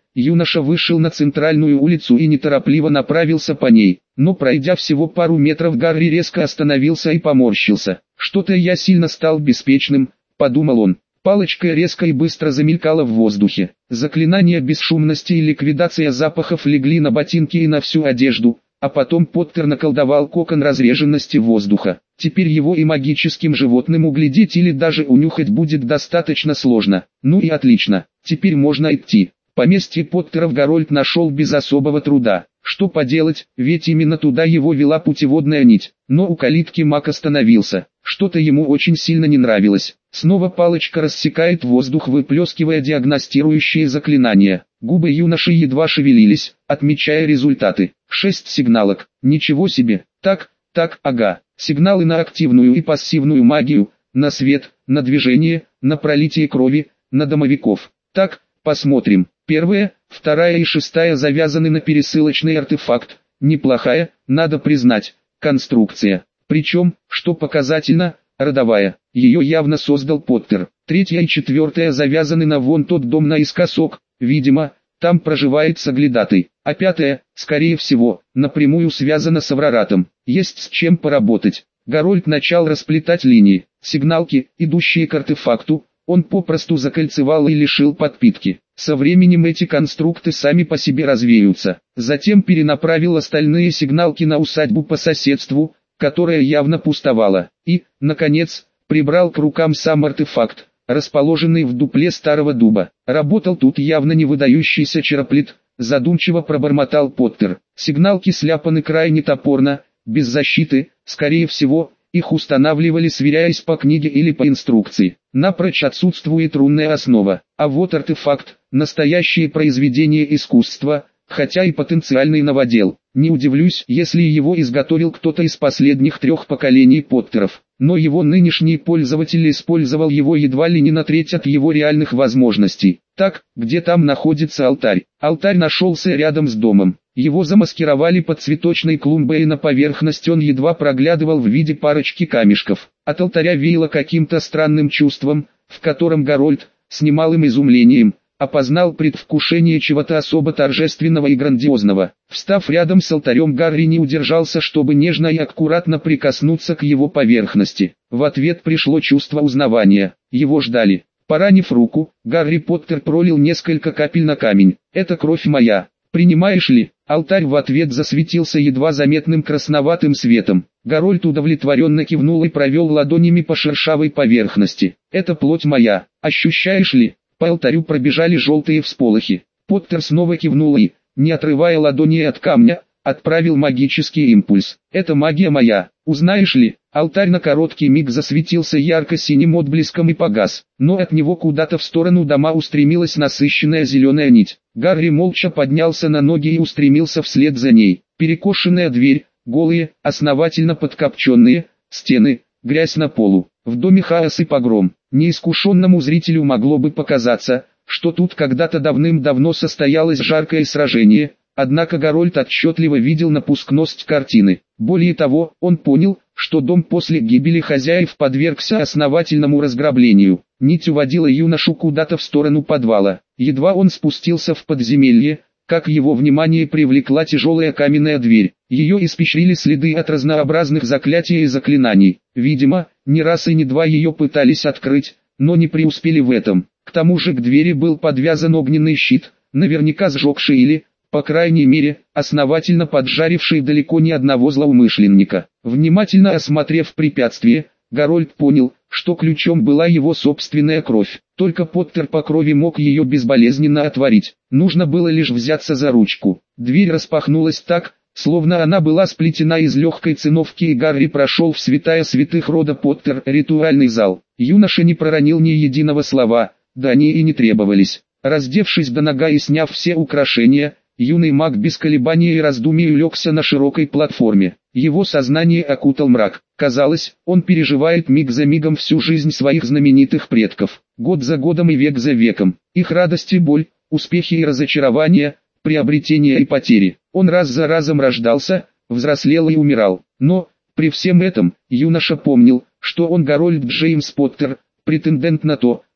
юноша вышел на центральную улицу и неторопливо направился по ней. Но пройдя всего пару метров, Гарри резко остановился и поморщился. «Что-то я сильно стал беспечным», — подумал он. Палочка резко и быстро замелькала в воздухе. Заклинания бесшумности и ликвидация запахов легли на ботинки и на всю одежду, а потом Поттер наколдовал кокон разреженности воздуха. Теперь его и магическим животным углядеть или даже унюхать будет достаточно сложно. Ну и отлично, теперь можно идти. Поместье Поттеров Гарольд нашел без особого труда. Что поделать, ведь именно туда его вела путеводная нить. Но у калитки маг остановился. Что-то ему очень сильно не нравилось. Снова палочка рассекает воздух, выплескивая диагностирующие заклинания. Губы юноши едва шевелились, отмечая результаты. 6 сигналок. Ничего себе. Так, ага. Сигналы на активную и пассивную магию, на свет, на движение, на пролитие крови, на домовиков. Так, посмотрим. Первая, вторая и шестая завязаны на пересылочный артефакт. Неплохая, надо признать, конструкция. Причем, что показательно, родовая. Ее явно создал Поттер. Третья и четвертая завязаны на вон тот дом наискосок. Видимо, там проживает соглядатый. А пятая, скорее всего, напрямую связана с Авраратом. Есть с чем поработать. Гарольд начал расплетать линии. Сигналки, идущие к артефакту, он попросту закольцевал и лишил подпитки. Со временем эти конструкты сами по себе развеются. Затем перенаправил остальные сигналки на усадьбу по соседству, которая явно пустовала. И, наконец, прибрал к рукам сам артефакт, расположенный в дупле старого дуба. Работал тут явно не выдающийся чероплет, задумчиво пробормотал Поттер. Сигналки сляпаны крайне топорно, без защиты, скорее всего, их устанавливали, сверяясь по книге или по инструкции. Напрочь отсутствует рунная основа. А вот артефакт, настоящее произведение искусства, хотя и потенциальный новодел. Не удивлюсь, если его изготовил кто-то из последних 3 поколений Поттеров. Но его нынешний пользователь использовал его едва ли не на треть от его реальных возможностей. Так, где там находится алтарь? Алтарь нашелся рядом с домом. Его замаскировали под цветочной клумбой, и на поверхность он едва проглядывал в виде парочки камешков. От алтаря веяло каким-то странным чувством, в котором Гарольд, с немалым изумлением, опознал предвкушение чего-то особо торжественного и грандиозного. Встав рядом с алтарем, Гарри не удержался, чтобы нежно и аккуратно прикоснуться к его поверхности. В ответ пришло чувство узнавания. Его ждали. Поранив руку, Гарри Поттер пролил несколько капель на камень. «Это кровь моя. Принимаешь ли?» Алтарь в ответ засветился едва заметным красноватым светом. Гарольд удовлетворенно кивнул и провел ладонями по шершавой поверхности. «Это плоть моя. Ощущаешь ли?» По алтарю пробежали желтые всполохи. Поттер снова кивнул и, не отрывая ладони от камня, отправил магический импульс. «Это магия моя. Узнаешь ли?» Алтарь на короткий миг засветился ярко-синим отблеском и погас, но от него куда-то в сторону дома устремилась насыщенная зеленая нить. Гарри молча поднялся на ноги и устремился вслед за ней. Перекошенная дверь, голые, основательно подкопченные стены, грязь на полу. В доме хаос и погром. Неискушенному зрителю могло бы показаться, что тут когда-то давным-давно состоялось жаркое сражение, однако Гарольд отчетливо видел напускность картины. Более того, он понял, что дом после гибели хозяев подвергся основательному разграблению. Нить уводила юношу куда-то в сторону подвала. Едва он спустился в подземелье, как его внимание привлекла тяжелая каменная дверь. Ее испещрили следы от разнообразных заклятий и заклинаний. Видимо, не раз и не два ее пытались открыть, но не преуспели в этом. К тому же к двери был подвязан огненный щит, наверняка сжегший или, по крайней мере, основательно поджаривший далеко не одного злоумышленника. Внимательно осмотрев препятствие, Гарольд понял, что ключом была его собственная кровь. Только Поттер по крови мог ее безболезненно отворить. Нужно было лишь взяться за ручку. Дверь распахнулась так, словно она была сплетена из легкой циновки, и Гарри прошел в святая святых рода Поттер, ритуальный зал. Юноша не проронил ни единого слова, да они и не требовались. Раздевшись до нога и сняв все украшения, юный маг без колебаний и раздумий улегся на широкой платформе. Его сознание окутал мрак. Казалось, он переживает миг за мигом всю жизнь своих знаменитых предков. Год за годом и век за веком. Их радость и боль, успехи и разочарования, приобретения и потери. Он раз за разом рождался, взрослел и умирал. Но, при всем этом, юноша помнил, что он Гарольд Джеймс Поттер, претендент на то,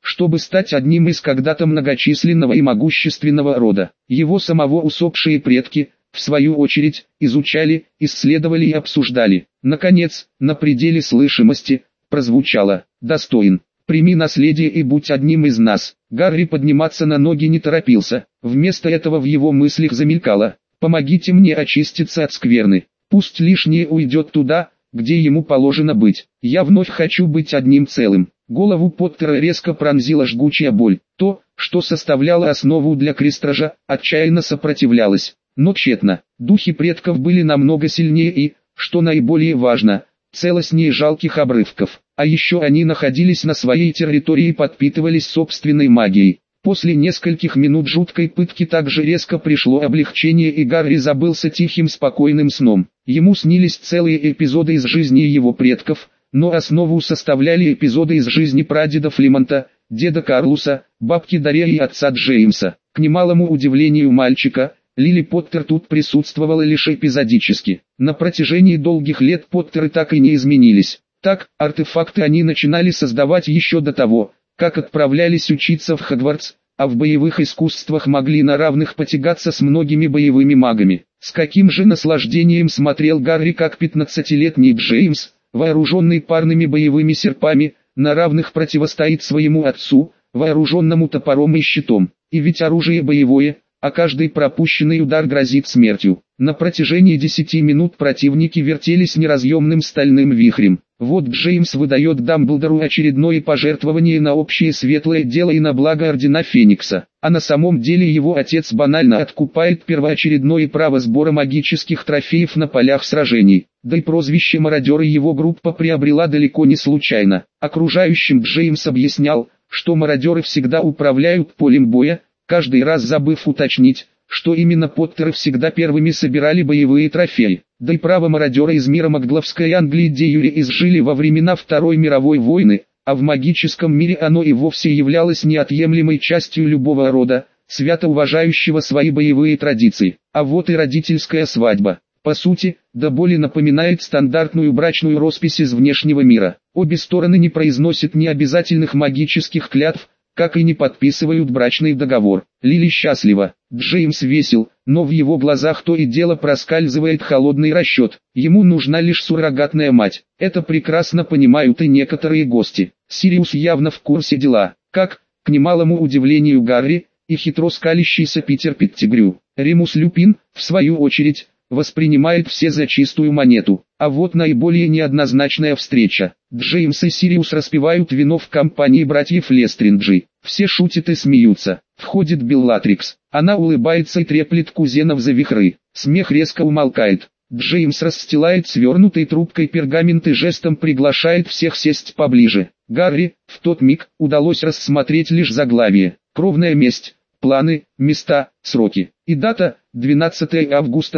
чтобы стать одним из когда-то многочисленного и могущественного рода. Его самого усопшие предки, в свою очередь, изучали, исследовали и обсуждали. Наконец, на пределе слышимости, прозвучало: «Достоин, прими наследие и будь одним из нас». Гарри подниматься на ноги не торопился, вместо этого в его мыслях замелькало: «Помогите мне очиститься от скверны, пусть лишнее уйдет туда, где ему положено быть. Я вновь хочу быть одним целым». Голову Поттера резко пронзила жгучая боль. То, что составляло основу для крестража, отчаянно сопротивлялось. Но тщетно. Духи предков были намного сильнее и, что наиболее важно, целостнее жалких обрывков. А еще они находились на своей территории и подпитывались собственной магией. После нескольких минут жуткой пытки также резко пришло облегчение, и Гарри забылся тихим спокойным сном. Ему снились целые эпизоды из жизни его предков, но основу составляли эпизоды из жизни прадеда Флимонта, деда Карлуса, бабки Дарьи и отца Джеймса. К немалому удивлению мальчика, Лили Поттер тут присутствовала лишь эпизодически. На протяжении долгих лет Поттеры так и не изменились. Так, артефакты они начинали создавать еще до того, как отправлялись учиться в Хогвартс, а в боевых искусствах могли на равных потягаться с многими боевыми магами. С каким же наслаждением смотрел Гарри, как 15-летний Джеймс, вооруженный парными боевыми серпами, на равных противостоит своему отцу, вооруженному топором и щитом. И ведь оружие боевое, а каждый пропущенный удар грозит смертью. На протяжении 10 минут противники вертелись неразъемным стальным вихрем. Вот Джеймс выдает Дамблдору очередное пожертвование на общее светлое дело и на благо Ордена Феникса. А на самом деле его отец банально откупает первоочередное право сбора магических трофеев на полях сражений. Да и прозвище мародеры его группа приобрела далеко не случайно. Окружающим Джеймс объяснял, что мародеры всегда управляют полем боя, каждый раз забыв уточнить, что именно Поттеры всегда первыми собирали боевые трофеи. Да и право мародера из мира Макгловской Англии де юре изжили во времена Второй мировой войны, а в магическом мире оно и вовсе являлось неотъемлемой частью любого рода, свято уважающего свои боевые традиции. А вот и родительская свадьба. По сути, до боли напоминает стандартную брачную роспись из внешнего мира. Обе стороны не произносят необязательных магических клятв, как и не подписывают брачный договор. Лили счастлива, Джеймс весел, но в его глазах то и дело проскальзывает холодный расчет. Ему нужна лишь суррогатная мать. Это прекрасно понимают и некоторые гости. Сириус явно в курсе дела, как, к немалому удивлению Гарри, и хитро скалящийся Питер Петтигрю. Ремус Люпин, в свою очередь, воспринимает все за чистую монету. А вот наиболее неоднозначная встреча. Джеймс и Сириус распивают вино в компании братьев Лестринджи. Все шутят и смеются. Входит Беллатрикс. Она улыбается и треплет кузенов за вихры. Смех резко умолкает. Джеймс расстилает свернутой трубкой пергамент и жестом приглашает всех сесть поближе. Гарри, в тот миг, удалось рассмотреть лишь заглавие. Кровная месть. Планы, места, сроки. И дата – 12 августа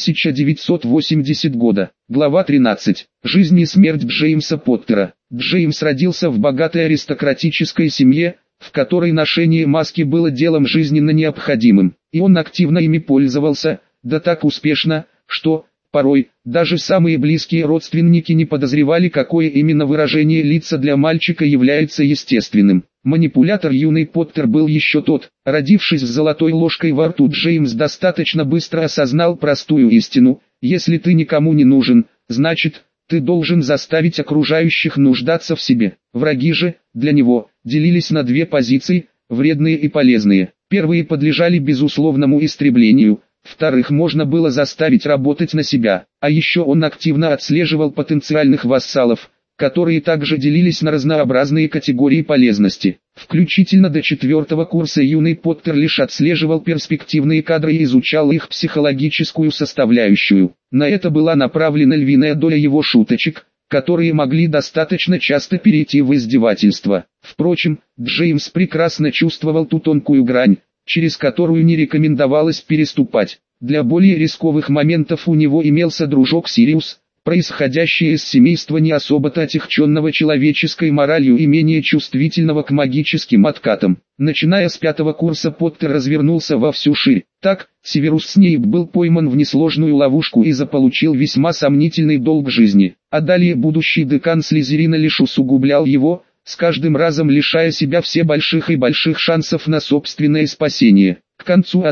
1980 года. Глава 13. Жизнь и смерть Джеймса Поттера. Джеймс родился в богатой аристократической семье, в которой ношение маски было делом жизненно необходимым. И он активно ими пользовался, да так успешно, что, порой, даже самые близкие родственники не подозревали, какое именно выражение лица для мальчика является естественным. Манипулятор юный Поттер был еще тот. Родившись с золотой ложкой во рту, Джеймс достаточно быстро осознал простую истину: если ты никому не нужен, значит, ты должен заставить окружающих нуждаться в себе. Враги же, для него, делились на две позиции: вредные и полезные. Первые подлежали безусловному истреблению, вторых можно было заставить работать на себя. А еще он активно отслеживал потенциальных вассалов, которые также делились на разнообразные категории полезности. Включительно до 4-го курса юный Поттер лишь отслеживал перспективные кадры и изучал их психологическую составляющую. На это была направлена львиная доля его шуточек, которые могли достаточно часто перейти в издевательство. Впрочем, Джеймс прекрасно чувствовал ту тонкую грань, через которую не рекомендовалось переступать. Для более рисковых моментов у него имелся дружок Сириус, происходящее из семейства не особо-то отягченного человеческой моралью и менее чувствительного к магическим откатам. Начиная с 5-го курса Поттер развернулся во всю ширь. Так, Северус Снейп был пойман в несложную ловушку и заполучил весьма сомнительный долг жизни. А далее будущий декан Слизерина лишь усугублял его, с каждым разом лишая себя все больших и больших шансов на собственное спасение. К концу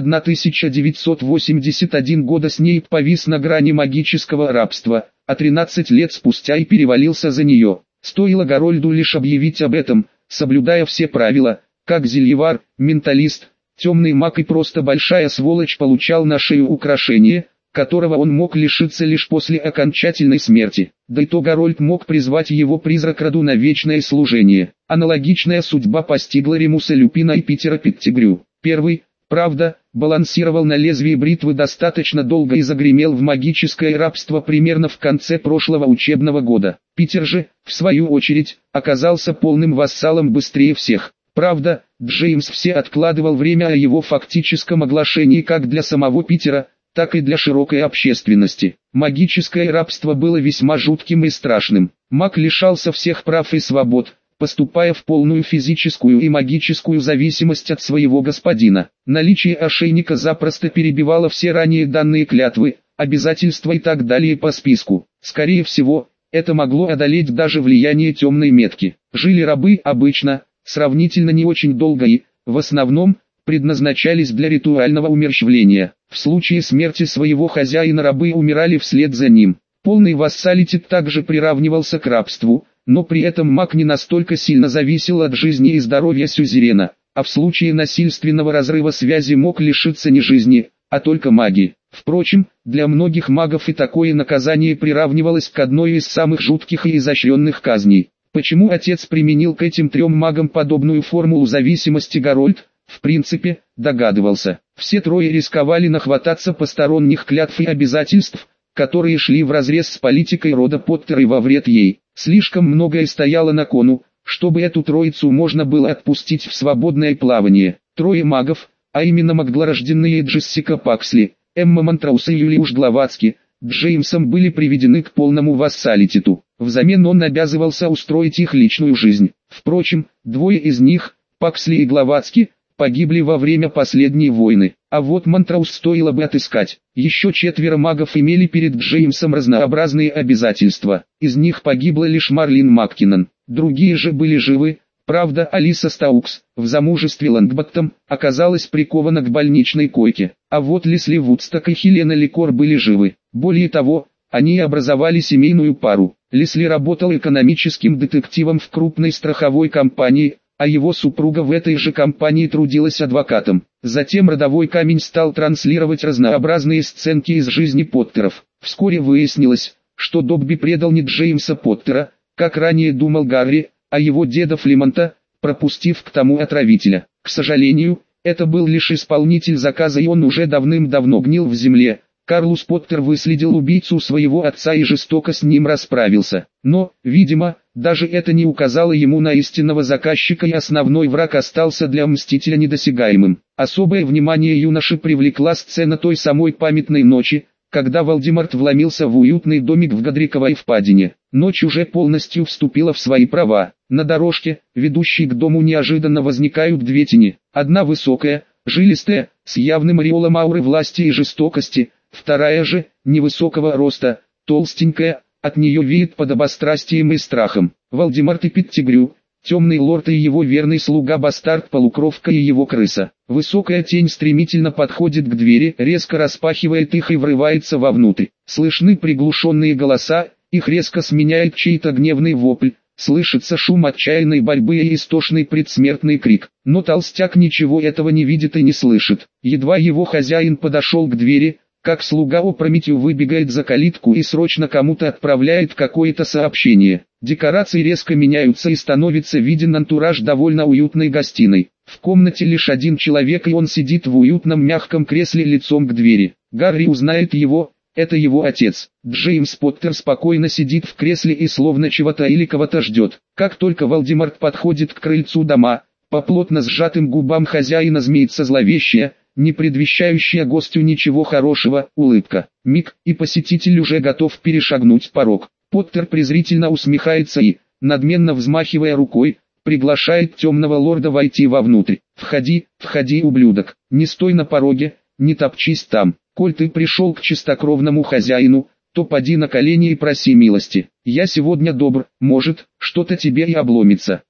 1981 года Снейп повис на грани магического рабства, а 13 лет спустя и перевалился за нее. Стоило Гарольду лишь объявить об этом, соблюдая все правила, как зельевар, менталист, темный маг и просто большая сволочь получал на шею украшение, которого он мог лишиться лишь после окончательной смерти. Да и то Гарольд мог призвать его призрак роду на вечное служение. Аналогичная судьба постигла Ремуса Люпина и Питера Петтигрю. Первый, правда, балансировал на лезвии бритвы достаточно долго и загремел в магическое рабство примерно в конце прошлого учебного года. Питер же, в свою очередь, оказался полным вассалом быстрее всех. Правда, Джеймс все откладывал время о его фактическом оглашении как для самого Питера, так и для широкой общественности. Магическое рабство было весьма жутким и страшным. Маг лишался всех прав и свобод, поступая в полную физическую и магическую зависимость от своего господина. Наличие ошейника запросто перебивало все ранее данные клятвы, обязательства и так далее по списку. Скорее всего, это могло одолеть даже влияние темной метки. Жили рабы обычно, сравнительно не очень долго и, в основном, предназначались для ритуального умерщвления. В случае смерти своего хозяина рабы умирали вслед за ним. Полный вассалитет также приравнивался к рабству, но при этом маг не настолько сильно зависел от жизни и здоровья сюзерена, а в случае насильственного разрыва связи мог лишиться не жизни, а только магии. Впрочем, для многих магов и такое наказание приравнивалось к одной из самых жутких и изощренных казней. Почему отец применил к этим трем магам подобную формулу зависимости, Гарольд, в принципе, догадывался. Все трое рисковали нахвататься посторонних клятв и обязательств, которые шли вразрез с политикой рода Поттер и во вред ей. Слишком многое стояло на кону, чтобы эту троицу можно было отпустить в свободное плавание. Трое магов, а именно магдлорожденные Джессика Паксли, Эмма Монтраус и Юлиуш Гловацки, Джеймсом были приведены к полному вассалитету. Взамен он обязывался устроить их личную жизнь. Впрочем, двое из них, Паксли и Гловацки, погибли во время последней войны, а вот Монтраус стоило бы отыскать. Еще 4 магов имели перед Джеймсом разнообразные обязательства, из них погибла лишь Марлин Маккинон, другие же были живы. Правда, Алиса Стаукс, в замужестве Лонгботтом, оказалась прикована к больничной койке, а вот Лесли Вудсток и Хелена Ликор были живы. Более того, они образовали семейную пару. Лесли работал экономическим детективом в крупной страховой компании, а его супруга в этой же компании трудилась адвокатом. Затем родовой камень стал транслировать разнообразные сценки из жизни Поттеров. Вскоре выяснилось, что Добби предал не Джеймса Поттера, как ранее думал Гарри, а его деда Флемонта, пропустив к тому отравителя. К сожалению, это был лишь исполнитель заказа, и он уже давным-давно гнил в земле. Карлус Поттер выследил убийцу своего отца и жестоко с ним расправился. Но, видимо, даже это не указало ему на истинного заказчика, и основной враг остался для Мстителя недосягаемым. Особое внимание юноши привлекла сцена той самой памятной ночи, когда Волдеморт вломился в уютный домик в Годриковой впадине. Ночь уже полностью вступила в свои права. На дорожке, ведущей к дому, неожиданно возникают две тени. Одна высокая, жилистая, с явным ореолом ауры власти и жестокости, вторая же, невысокого роста, толстенькая, от нее веет подобострастием и страхом. Волдеморт и Петтигрю, темный лорд и его верный слуга бастард полукровка и его крыса. Высокая тень стремительно подходит к двери, резко распахивает их и врывается вовнутрь. Слышны приглушенные голоса, их резко сменяет чей-то гневный вопль. Слышится шум отчаянной борьбы и истошный предсмертный крик. Но толстяк ничего этого не видит и не слышит. Едва его хозяин подошел к двери, как слуга опрометью выбегает за калитку и срочно кому-то отправляет какое-то сообщение. Декорации резко меняются и становится виден антураж довольно уютной гостиной. В комнате лишь один человек, и он сидит в уютном мягком кресле лицом к двери. Гарри узнает его, это его отец. Джеймс Поттер спокойно сидит в кресле и словно чего-то или кого-то ждет. Как только Волдеморт подходит к крыльцу дома, по плотно сжатым губам хозяина змеится зловещая, не предвещающая гостю ничего хорошего, улыбка. Миг, и посетитель уже готов перешагнуть порог. Поттер презрительно усмехается и, надменно взмахивая рукой, приглашает темного лорда войти вовнутрь. «Входи, входи, ублюдок, не стой на пороге, не топчись там. Коль ты пришел к чистокровному хозяину, то поди на колени и проси милости. Я сегодня добр, может, что-то тебе и обломится».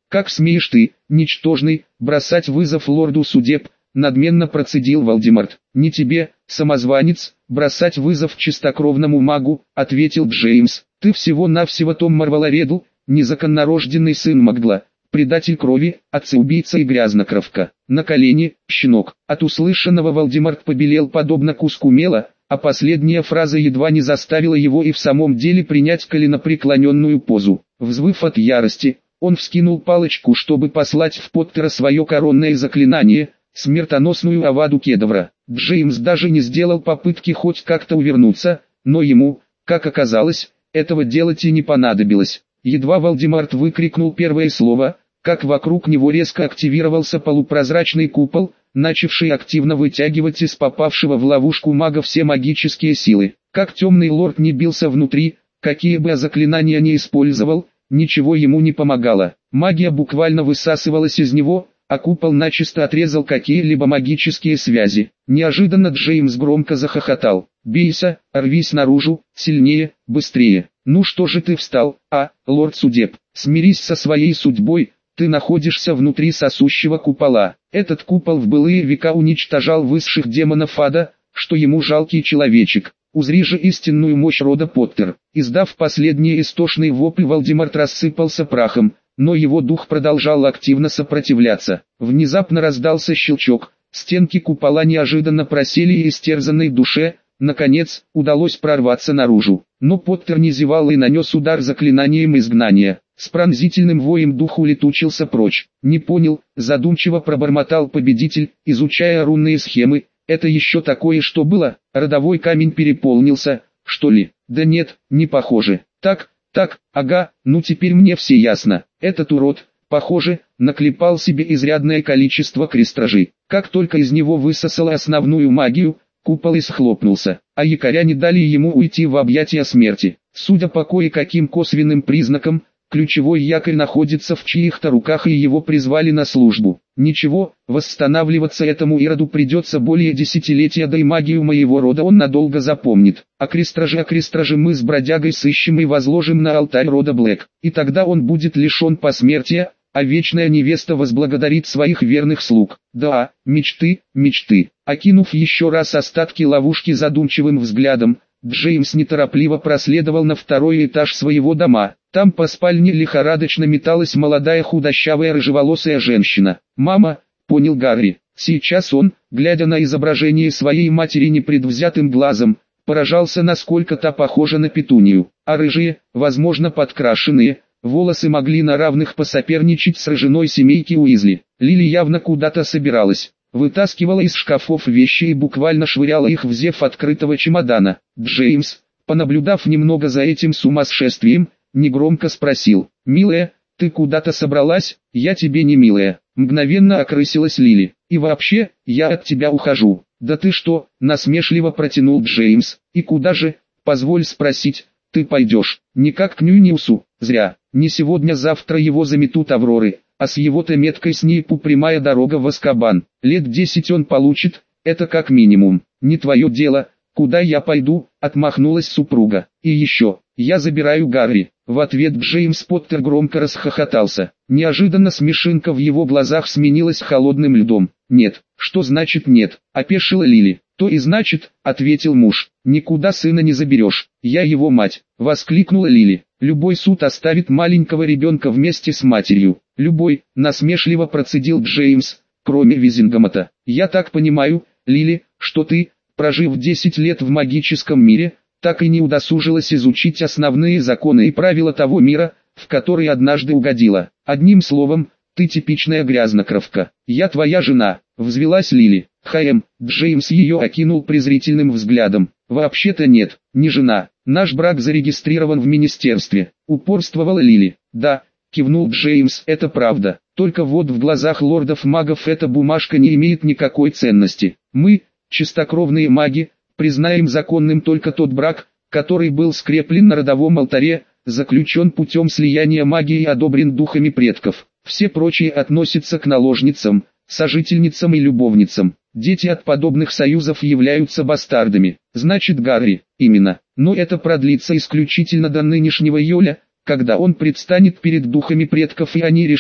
«Как смеешь ты, ничтожный, бросать вызов лорду судеб?» — надменно процедил Волдеморт. «Не тебе, самозванец, бросать вызов чистокровному магу», — ответил Джеймс. «Ты всего-навсего Том Марволоредл, незаконнорожденный сын Магла, предатель крови, отца-убийца и грязнокровка». «На колени, щенок!» От услышанного Волдеморт побелел подобно куску мела, а последняя фраза едва не заставила его и в самом деле принять коленопреклоненную позу. Взвыв от ярости, он вскинул палочку, чтобы послать в Поттера свое коронное заклинание, смертоносную Аваду Кедавра. Джеймс даже не сделал попытки хоть как-то увернуться, но ему, как оказалось, этого делать и не понадобилось. Едва Волдеморт выкрикнул первое слово, как вокруг него резко активировался полупрозрачный купол, начавший активно вытягивать из попавшего в ловушку мага все магические силы. Как темный лорд не бился внутри, какие бы заклинания не использовал, ничего ему не помогало. Магия буквально высасывалась из него, а купол начисто отрезал какие-либо магические связи. Неожиданно Джеймс громко захохотал. «Бейся, рвись наружу, сильнее, быстрее! Ну что же ты встал, лорд судеб? Смирись со своей судьбой, ты находишься внутри сосущего купола. Этот купол в былые века уничтожал высших демонов ада, что ему жалкий человечек. Узри же истинную мощь рода Поттер». Издав последний истошный вопль, Волдеморт рассыпался прахом, но его дух продолжал активно сопротивляться. Внезапно раздался щелчок, стенки купола неожиданно просели и истерзанной душе, наконец, удалось прорваться наружу. Но Поттер не зевал и нанес удар заклинанием изгнания. С пронзительным воем дух улетучился прочь. «Не понял», задумчиво пробормотал победитель, изучая рунные схемы. «Это еще такое что было? Родовой камень переполнился, что ли?» «Да нет, не похоже. Так, ага, ну теперь мне все ясно. Этот урод, похоже, наклепал себе изрядное количество крестражей. Как только из него высосало основную магию, купол и схлопнулся, а якоря не дали ему уйти в объятия смерти. Судя по кое-каким косвенным признакам, ключевой якорь находится в чьих-то руках и его призвали на службу. Ничего, восстанавливаться этому ироду придется более десятилетия, да и магию моего рода он надолго запомнит. А крестражи мы с бродягой сыщем и возложим на алтарь рода Блэк. И тогда он будет лишен посмертия, а вечная невеста возблагодарит своих верных слуг. Да, мечты, мечты. Окинув еще раз остатки ловушки задумчивым взглядом, Джеймс неторопливо проследовал на второй этаж своего дома. Там по спальне лихорадочно металась молодая худощавая рыжеволосая женщина. «Мама», — понял Гарри. Сейчас он, глядя на изображение своей матери непредвзятым глазом, поражался, насколько та похожа на Петунию. А рыжие, возможно подкрашенные, волосы могли на равных посоперничать с рыжиной семейки Уизли. Лили явно куда-то собиралась. Вытаскивала из шкафов вещи и буквально швыряла их в зев открытого чемодана. Джеймс, понаблюдав немного за этим сумасшествием, негромко спросил: «Милая, ты куда-то собралась?» «Я тебе не милая», — мгновенно окрысилась Лили. «И вообще, я от тебя ухожу». «Да ты что?» — насмешливо протянул Джеймс. «И куда же, позволь спросить, ты пойдешь?» «Никак к Ньюниусу, зря. Не сегодня-завтра его заметут Авроры, а с его-то меткой Снейпу прямая дорога в Азкабан. Лет 10 он получит, это как минимум. Не твое дело, куда я пойду», — отмахнулась супруга. «И еще, я забираю Гарри». В ответ Джеймс Поттер громко расхохотался. Неожиданно смешинка в его глазах сменилась холодным льдом. «Нет». «Что значит нет?» — опешила Лили. «То и значит», — ответил муж. «Никуда сына не заберешь, я его мать», — воскликнула Лили. «Любой суд оставит маленького ребенка вместе с матерью». «Любой», — насмешливо процедил Джеймс, «кроме Визингамата. Я так понимаю, Лили, что ты, прожив 10 лет в магическом мире, так и не удосужилась изучить основные законы и правила того мира, в который однажды угодила. Одним словом, ты типичная грязнокровка. Я твоя жена», — взвилась Лили. Джеймс ее окинул презрительным взглядом. «Вообще-то нет, не жена. Наш брак зарегистрирован в министерстве», — упорствовала Лили. «Да», — кивнул Джеймс, — «это правда. Только вот в глазах лордов-магов эта бумажка не имеет никакой ценности. Мы, чистокровные маги, признаем законным только тот брак, который был скреплен на родовом алтаре, заключен путем слияния магии и одобрен духами предков. Все прочие относятся к наложницам, сожительницам и любовницам. Дети от подобных союзов являются бастардами». «Значит, Гарри, именно. Но это продлится исключительно до нынешнего июля, когда он предстанет перед духами предков и они решат,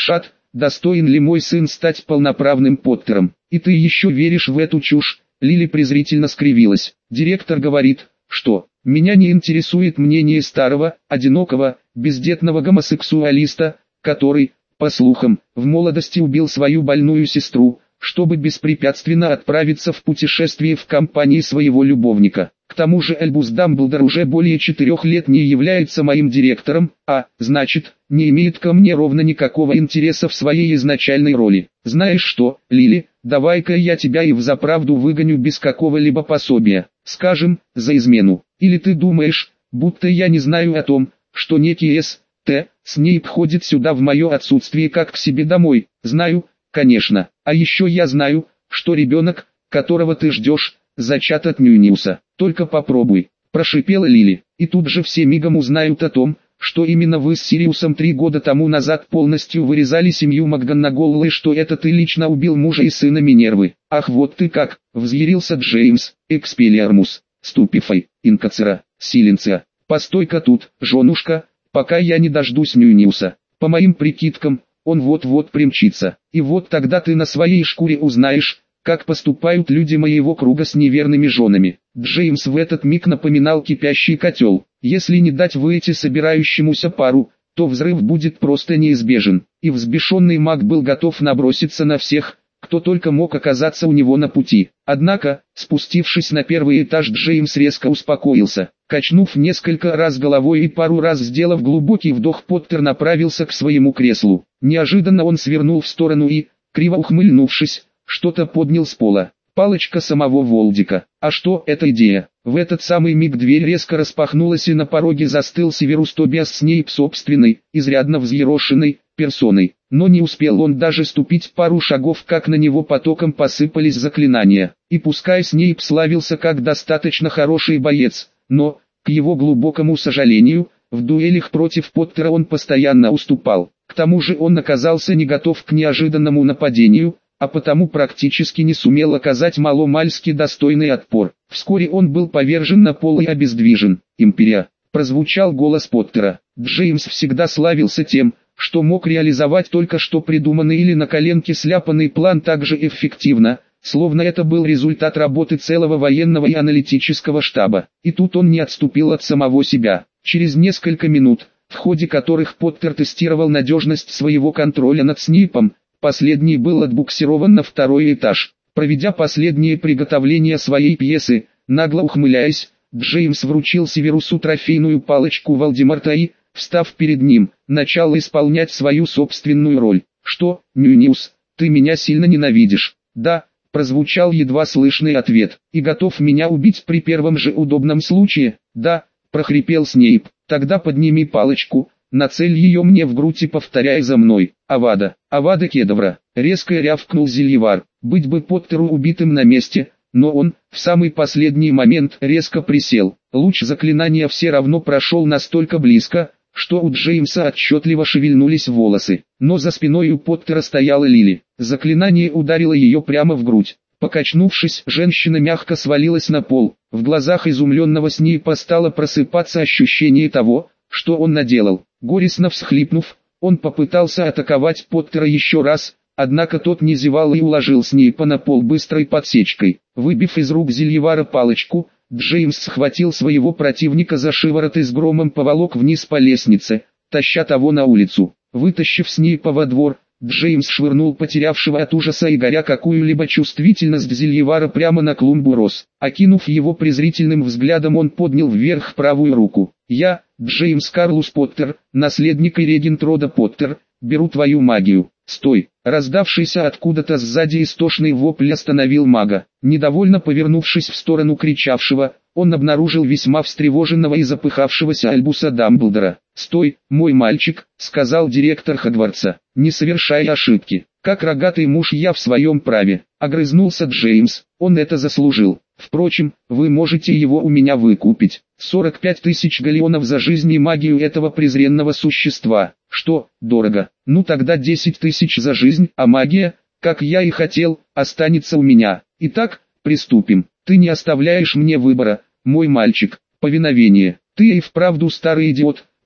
достоин ли мой сын стать полноправным Поттером. И ты еще веришь в эту чушь? Лили презрительно скривилась. Директор говорит, что меня не интересует мнение старого, одинокого, бездетного гомосексуалиста, который, по слухам, в молодости убил свою больную сестру, чтобы беспрепятственно отправиться в путешествие в компании своего любовника. К тому же Альбус Дамблдор уже более 4 лет не является моим директором, а, значит, не имеет ко мне ровно никакого интереса в своей изначальной роли. Знаешь что, Лили, давай-ка я тебя и взаправду выгоню без какого-либо пособия, скажем, за измену. Или ты думаешь, будто я не знаю о том, что некий С.Т. Снейп ходит сюда в мое отсутствие как к себе домой? Знаю, конечно. А еще я знаю, что ребенок, которого ты ждешь, зачат от Ньюниуса. Только попробуй, прошипела Лили. И тут же все мигом узнают о том, что именно вы с Сириусом 3 года тому назад полностью вырезали семью МакГонагал и что это ты лично убил мужа и сына Минервы. Ах, вот ты как, взъярился Джеймс. Экспеллиармус, ступифай, инкацера, силенция. Постой-ка тут, женушка, пока я не дождусь Ньюниуса. По моим прикидкам, он вот-вот примчится. И вот тогда ты на своей шкуре узнаешь, как поступают люди моего круга с неверными женами. Джеймс в этот миг напоминал кипящий котел. Если не дать выйти собирающемуся пару, то взрыв будет просто неизбежен. И взбешенный маг был готов наброситься на всех, кто только мог оказаться у него на пути. Однако, спустившись на первый этаж, Джеймс резко успокоился. Качнув несколько раз головой и пару раз сделав глубокий вдох, Поттер направился к своему креслу. Неожиданно он свернул в сторону и, криво ухмыльнувшись, что-то поднял с пола. Палочка самого Волдика. А что это идея? В этот самый миг дверь резко распахнулась и на пороге застыл Северус Тобиас Снейп собственной, изрядно взъерошенной, персоной. Но не успел он даже ступить пару шагов, как на него потоком посыпались заклинания. И пускай Снейп славился как достаточно хороший боец, но, к его глубокому сожалению, в дуэлях против Поттера он постоянно уступал. К тому же он оказался не готов к неожиданному нападению, а потому практически не сумел оказать маломальски достойный отпор. Вскоре он был повержен на пол и обездвижен. «Империя!» — прозвучал голос Поттера. Джеймс всегда славился тем, что мог реализовать только что придуманный или на коленке сляпанный план так же эффективно, словно это был результат работы целого военного и аналитического штаба. И тут он не отступил от самого себя. Через несколько минут, в ходе которых Поттер тестировал надежность своего контроля над Снейпом, последний был отбуксирован на 2-й этаж. Проведя последние приготовления своей пьесы, нагло ухмыляясь, Джеймс вручил Северусу трофейную палочку Волдеморта и, встав перед ним, начал исполнять свою собственную роль. «Что, Ньюниус, ты меня сильно ненавидишь?» «Да», — прозвучал едва слышный ответ. «И готов меня убить при первом же удобном случае?» «Да», — прохрипел Снейп. «Тогда подними палочку, нацель ее мне в грудь и повторяй за мной. Авада, Авада Кедавра!» Резко рявкнул Зельевар. Быть бы Поттеру убитым на месте, но он, в самый последний момент, резко присел. Луч заклинания все равно прошел настолько близко, что у Джеймса отчетливо шевельнулись волосы. Но за спиной у Поттера стояла Лили. Заклинание ударило ее прямо в грудь. Покачнувшись, женщина мягко свалилась на пол. В глазах изумленного Снейпа стало просыпаться ощущение того, что он наделал. Горестно всхлипнув, он попытался атаковать Поттера еще раз, однако тот не зевал и уложил Снейпа на пол быстрой подсечкой. Выбив из рук Зельевара палочку, Джеймс схватил своего противника за шиворот и с громом поволок вниз по лестнице, таща того на улицу. Вытащив Снейпа во двор, Джеймс швырнул потерявшего от ужаса и горя какую-либо чувствительность Зельевара прямо на клумбу роз. Окинув его презрительным взглядом, он поднял вверх правую руку. «Я, Джеймс Карлус Поттер, наследник и регент рода Поттер, беру твою магию». «Стой!» Раздавшийся откуда-то сзади истошный вопль остановил мага. Недовольно повернувшись в сторону кричавшего, он обнаружил весьма встревоженного и запыхавшегося Альбуса Дамблдора. «Стой, мой мальчик», — сказал директор Хогвартса, — «не совершай ошибки. Как рогатый муж я в своем праве», — огрызнулся Джеймс, — «он это заслужил. Впрочем, вы можете его у меня выкупить. 45 тысяч галеонов за жизнь и магию этого презренного существа. Что, дорого? Ну тогда 10 тысяч за жизнь, а магия, как я и хотел, останется у меня. Итак, приступим. Ты не оставляешь мне выбора, мой мальчик. Повиновение. Ты и вправду старый идиот»,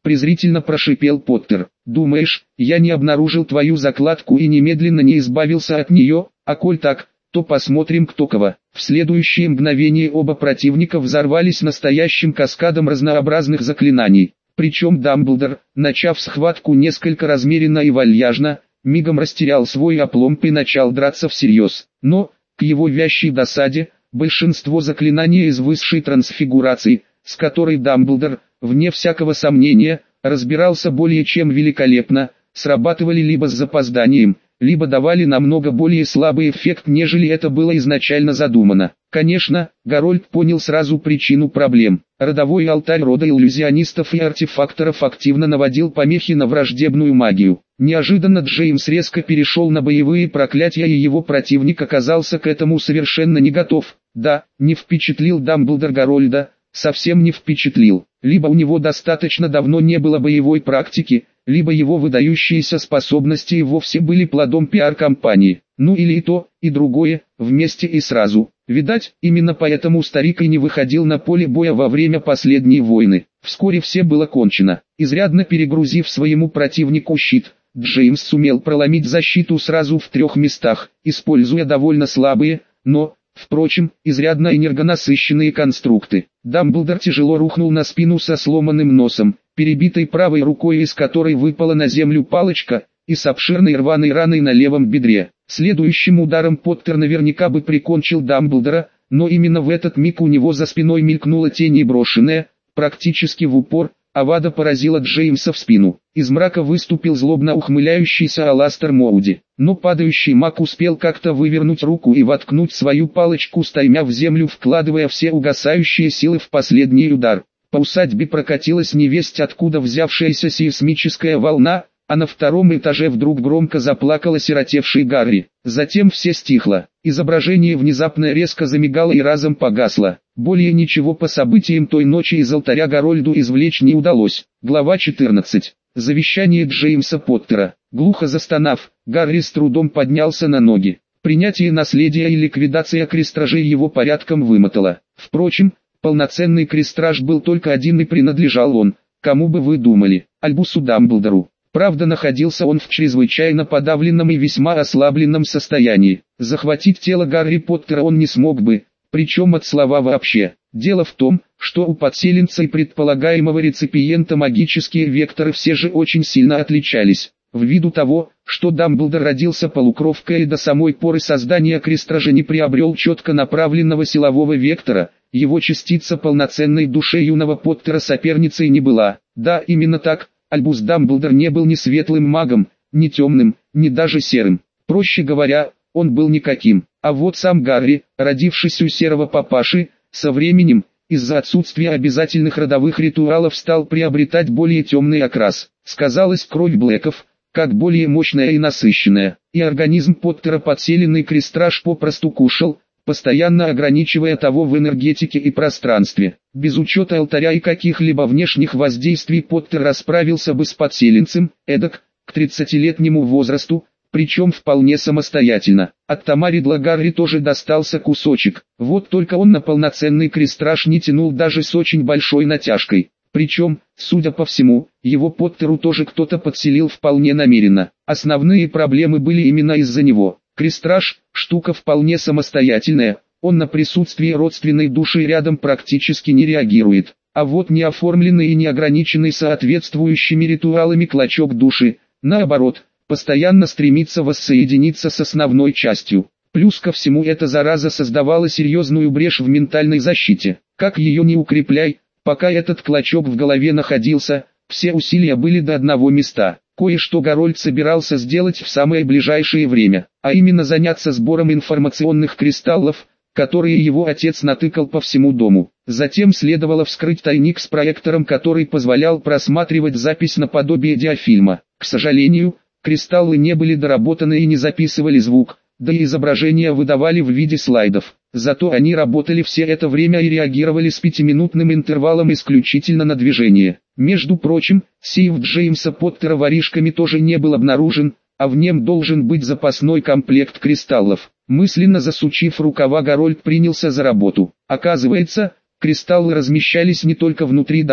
презрительно прошипел Поттер. «Думаешь, я не обнаружил твою закладку и немедленно не избавился от нее? А коль так, то посмотрим кто кого». В следующее мгновение оба противника взорвались настоящим каскадом разнообразных заклинаний. Причем Дамблдор, начав схватку несколько размеренно и вальяжно, мигом растерял свой опломб и начал драться всерьез. Но, к его вящей досаде, большинство заклинаний из высшей трансфигурации, с которой Дамблдор, вне всякого сомнения, разбирался более чем великолепно, срабатывали либо с запозданием, либо давали намного более слабый эффект, нежели это было изначально задумано. Конечно, Гарольд понял сразу причину проблем. Родовой алтарь рода иллюзионистов и артефакторов активно наводил помехи на враждебную магию. Неожиданно Джеймс резко перешел на боевые проклятия, и его противник оказался к этому совершенно не готов. Да, не впечатлил Дамблдор Гарольда, совсем не впечатлил. Либо у него достаточно давно не было боевой практики, либо его выдающиеся способности и вовсе были плодом пиар-компании. Ну или и то, и другое, вместе и сразу. Видать, именно поэтому старик и не выходил на поле боя во время последней войны. Вскоре все было кончено. Изрядно перегрузив своему противнику щит, Джеймс сумел проломить защиту сразу в 3 местах, используя довольно слабые, но, впрочем, изрядно энергонасыщенные конструкты. Дамблдор тяжело рухнул на спину со сломанным носом, перебитой правой рукой, из которой выпала на землю палочка, и с обширной рваной раной на левом бедре. Следующим ударом Поттер наверняка бы прикончил Дамблдора, но именно в этот миг у него за спиной мелькнула тень и брошенная, практически в упор, Авада поразила Джеймса в спину. Из мрака выступил злобно ухмыляющийся Аластер Моуди. Но падающий маг успел как-то вывернуть руку и воткнуть свою палочку стаймя в землю, вкладывая все угасающие силы в последний удар. По усадьбе прокатилась невесть откуда взявшаяся сейсмическая волна, а на 2-м этаже вдруг громко заплакал осиротевший Гарри. Затем все стихло. Изображение внезапно резко замигало и разом погасло. Более ничего по событиям той ночи из алтаря Гарольду извлечь не удалось. Глава 14. Завещание Джеймса Поттера. Глухо застонав, Гарри с трудом поднялся на ноги. Принятие наследия и ликвидация крестражей его порядком вымотало. Впрочем, полноценный крестраж был только один, и принадлежал он, кому бы вы думали, Альбусу Дамблдору. Правда, находился он в чрезвычайно подавленном и весьма ослабленном состоянии. Захватить тело Гарри Поттера он не смог бы, причем от слова вообще. Дело в том, что у подселенца и предполагаемого реципиента магические векторы все же очень сильно отличались. Ввиду того, что Дамблдор родился полукровкой и до самой поры создания крестража не приобрел четко направленного силового вектора, его частица полноценной души юного Поттера соперницей не была. Да, именно так. Альбус Дамблдор не был ни светлым магом, ни темным, ни даже серым. Проще говоря, он был никаким. А вот сам Гарри, родившийся у серого папаши, со временем, из-за отсутствия обязательных родовых ритуалов, стал приобретать более темный окрас. Сказалась кровь Блэков, как более мощная и насыщенная. И организм Поттера подселенный крестраж попросту кушал, постоянно ограничивая того в энергетике и пространстве. Без учета алтаря и каких-либо внешних воздействий Поттер расправился бы с подселенцем, эдак, к 30-летнему возрасту, причем вполне самостоятельно. От Тамаридла Гарри тоже достался кусочек, вот только он на полноценный крестраж не тянул даже с очень большой натяжкой. Причем, судя по всему, его Поттеру тоже кто-то подселил вполне намеренно. Основные проблемы были именно из-за него. Крестраж – штука вполне самостоятельная, он на присутствие родственной души рядом практически не реагирует. А вот неоформленный и неограниченный соответствующими ритуалами клочок души, наоборот, постоянно стремится воссоединиться с основной частью. Плюс ко всему эта зараза создавала серьезную брешь в ментальной защите. Как ее не укрепляй, пока этот клочок в голове находился, все усилия были до одного места. Кое-что Гарольд собирался сделать в самое ближайшее время, а именно заняться сбором информационных кристаллов, которые его отец натыкал по всему дому. Затем следовало вскрыть тайник с проектором, который позволял просматривать запись наподобие диафильма. К сожалению, кристаллы не были доработаны и не записывали звук, да и изображения выдавали в виде слайдов. Зато они работали все это время и реагировали с 5-минутным интервалом исключительно на движение. Между прочим, сейф Джеймса Поттера воришками тоже не был обнаружен, а в нем должен быть запасной комплект кристаллов. Мысленно засучив рукава, Гарольд принялся за работу. Оказывается, кристаллы размещались не только внутри дома,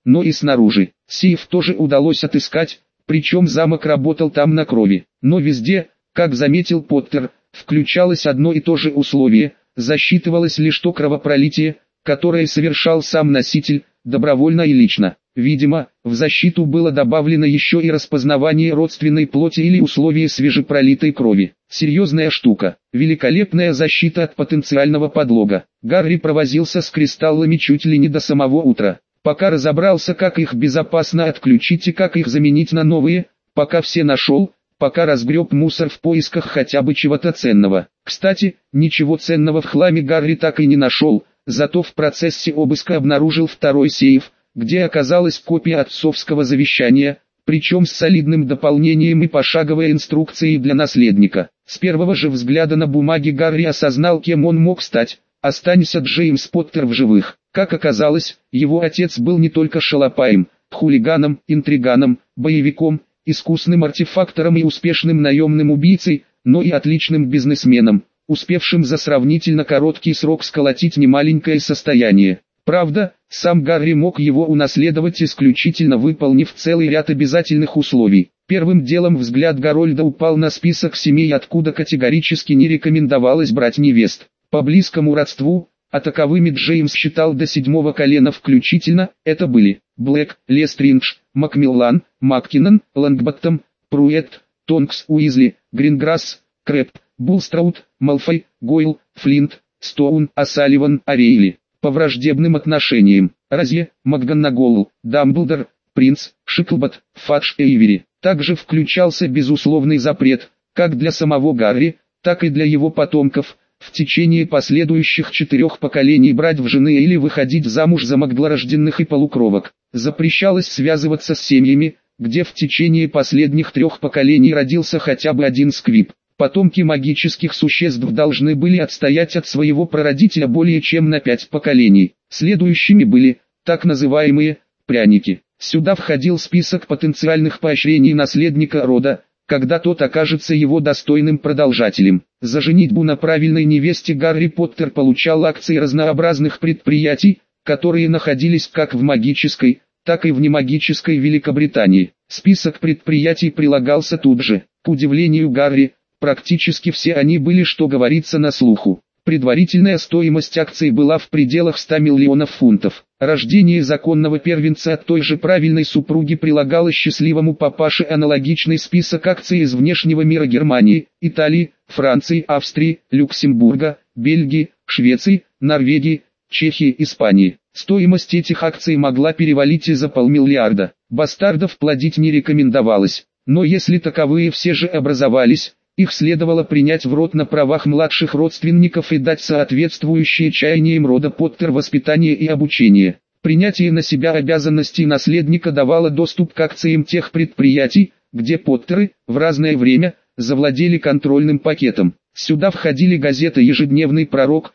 но и снаружи. Сейф тоже удалось отыскать, причем замок работал там на крови. Но везде, как заметил Поттер, включалось одно и то же условие, засчитывалось лишь то кровопролитие, которое совершал сам носитель, добровольно и лично. Видимо, в защиту было добавлено еще и распознавание родственной плоти или условие свежепролитой крови. Серьезная штука, великолепная защита от потенциального подлога. Гарри провозился с кристаллами чуть ли не до самого утра. Пока разобрался, как их безопасно отключить и как их заменить на новые, пока все нашел, пока разгреб мусор в поисках хотя бы чего-то ценного. Кстати, ничего ценного в хламе Гарри так и не нашел, зато в процессе обыска обнаружил второй сейф, где оказалась копия отцовского завещания, причем с солидным дополнением и пошаговой инструкцией для наследника. С первого же взгляда на бумаги Гарри осознал, кем он мог стать, останься Джеймс Поттер в живых. Как оказалось, его отец был не только шалопаем, хулиганом, интриганом, боевиком, искусным артефактором и успешным наемным убийцей, но и отличным бизнесменом, успевшим за сравнительно короткий срок сколотить немаленькое состояние. Правда, сам Гарри мог его унаследовать, исключительно выполнив целый ряд обязательных условий. Первым делом взгляд Гарольда упал на список семей, откуда категорически не рекомендовалось брать невест. По близкому родству, а таковыми Джеймс считал до 7-го колена включительно, это были Блэк, Лестриндж, Макмиллан, Маккинон, Лонгботтом, Пруэтт, Тонкс, Уизли, Гринграсс, Крэб, Булстраут, Малфой, Гойл, Флинт, Стоун, О'Салливан, Орейли. По враждебным отношениям, Розье, МакГонагал, Дамблдор, Принц, Шиклбот, Фадж Эйвери. Также включался безусловный запрет, как для самого Гарри, так и для его потомков, в течение последующих 4 поколений брать в жены или выходить замуж за магдлорожденных и полукровок. Запрещалось связываться с семьями, где в течение последних 3 поколений родился хотя бы один сквиб. Потомки магических существ должны были отстоять от своего прародителя более чем на 5 поколений. Следующими были, так называемые, пряники. Сюда входил список потенциальных поощрений наследника рода, когда тот окажется его достойным продолжателем. За женитьбу на правильной невесте Гарри Поттер получал акции разнообразных предприятий, которые находились как в магической, так и в немагической Великобритании. Список предприятий прилагался тут же. К удивлению Гарри, практически все они были, что говорится, на слуху. Предварительная стоимость акций была в пределах 100 миллионов фунтов. Рождение законного первенца от той же правильной супруги прилагало счастливому папаше аналогичный список акций из внешнего мира Германии, Италии, Франции, Австрии, Люксембурга, Бельгии, Швеции, Норвегии, Чехии, Испании. Стоимость этих акций могла перевалить и за 500 миллиарда. Бастардов плодить не рекомендовалось, но если таковые все же образовались, их следовало принять в род на правах младших родственников и дать соответствующее чаяниям рода Поттер воспитание и обучение. Принятие на себя обязанностей наследника давало доступ к акциям тех предприятий, где Поттеры, в разное время, завладели контрольным пакетом. Сюда входили газета «Ежедневный пророк»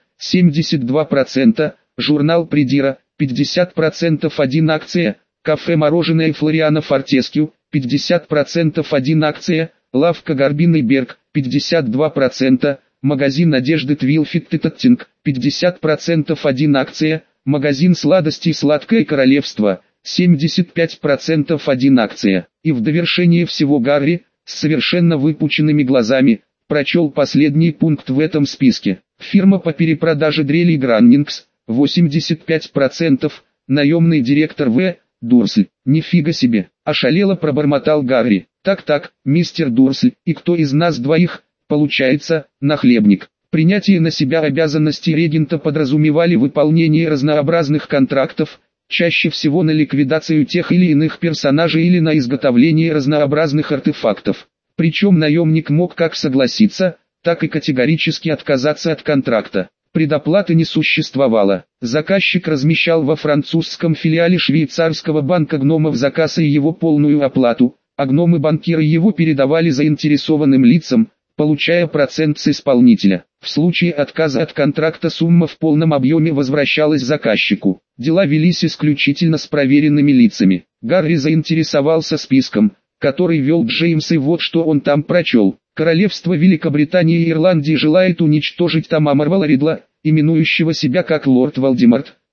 72%, журнал «Придира» 50% 1 акция, кафе-мороженое Флориано Фортескью 50% 1 акция, лавка Горбиный Берг 52%, магазин одежды Твилфит и Тоттинг 50% 1 акция, магазин сладостей Сладкое Королевство 75% 1 акция. И в довершение всего Гарри, с совершенно выпученными глазами, прочел последний пункт в этом списке. Фирма по перепродаже дрелей Граннингс 85%, наемный директор В. Дурсль. Нифига себе, ошалело пробормотал Гарри. Так, мистер Дурсль, и кто из нас двоих, получается, нахлебник? Принятие на себя обязанностей регента подразумевали выполнение разнообразных контрактов, чаще всего на ликвидацию тех или иных персонажей или на изготовление разнообразных артефактов. Причем наемник мог как согласиться, так и категорически отказаться от контракта. Предоплаты не существовало. Заказчик размещал во французском филиале швейцарского банка гномов заказ и его полную оплату, а гномы-банкиры его передавали заинтересованным лицам, получая процент с исполнителя. В случае отказа от контракта сумма в полном объеме возвращалась заказчику. Дела велись исключительно с проверенными лицами. Гарри заинтересовался списком, который вел Джеймс, и вот что он там прочел. Королевство Великобритании и Ирландии желает уничтожить Тома Марвола Ридла, именующего себя как Лорд Волдеморт,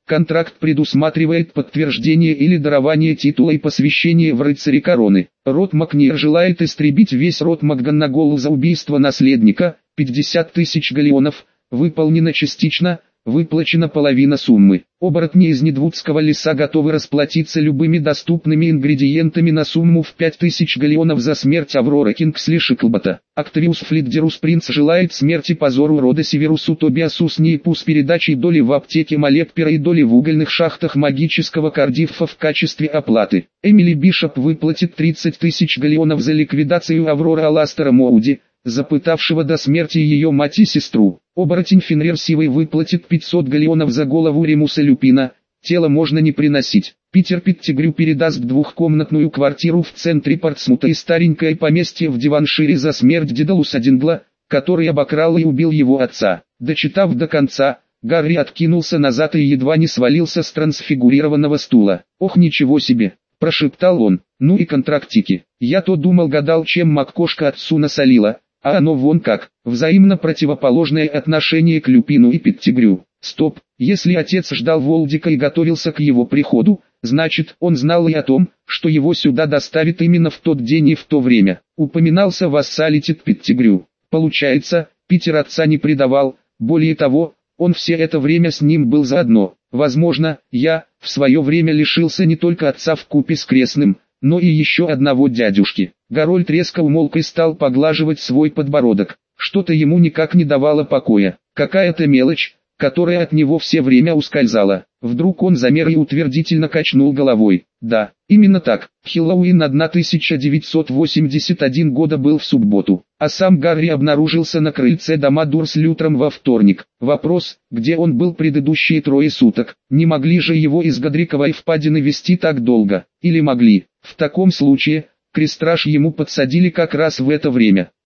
Контракт предусматривает подтверждение или дарование титула и посвящение в рыцари короны. Род Макниер желает истребить весь род МакГонагалл за убийство наследника, 50 тысяч галеонов, выполнено частично, выплачена половина суммы. Оборотни из Недвудского леса готовы расплатиться любыми доступными ингредиентами на сумму в 5000 галеонов за смерть Авроры Кингсли Шиклбота. Октавиус Флитдерус Принц желает смерти позору рода Северусу Тобиасу Снейпу с передачей доли в аптеке Малеппера и доли в угольных шахтах магического Кардиффа в качестве оплаты. Эмили Бишоп выплатит 30 тысяч галеонов за ликвидацию Авроры Аластера Моуди, запытавшего до смерти ее мать и сестру. Оборотень Фенрир Сивый выплатит 500 галеонов за голову Ремуса Люпина, тело можно не приносить. Питер Петтигрю передаст двухкомнатную квартиру в центре Портсмута и старенькое поместье в Диваншире за смерть Дедалуса Дингла, который обокрал и убил его отца. Дочитав до конца, Гарри откинулся назад и едва не свалился с трансфигурированного стула. «Ох, ничего себе!» – прошептал он. «Ну и контрактики. Я-то думал-гадал, чем МакКошка отцу насолила, а оно вон как, взаимно противоположное отношение к Люпину и Петтигрю. Стоп, если отец ждал Волдика и готовился к его приходу, значит, он знал и о том, что его сюда доставят именно в тот день и в то время. Упоминался вассалитет Петтигрю. Получается, Питер отца не предавал, более того, он все это время с ним был заодно. Возможно, я, в свое время лишился не только отца вкупе с крестным, но и еще одного дядюшки». Гарольд резко умолк и стал поглаживать свой подбородок. Что-то ему никак не давало покоя. Какая-то мелочь, которая от него все время ускользала. Вдруг он замер и утвердительно качнул головой. Да, именно так. Хэллоуин 1981 года был в субботу, а сам Гарри обнаружился на крыльце дома Дурсли утром во вторник. Вопрос, где он был предыдущие 3 суток, не могли же его из Годриковой впадины вести так долго, или могли? В таком случае, крестраж ему подсадили как раз в это время.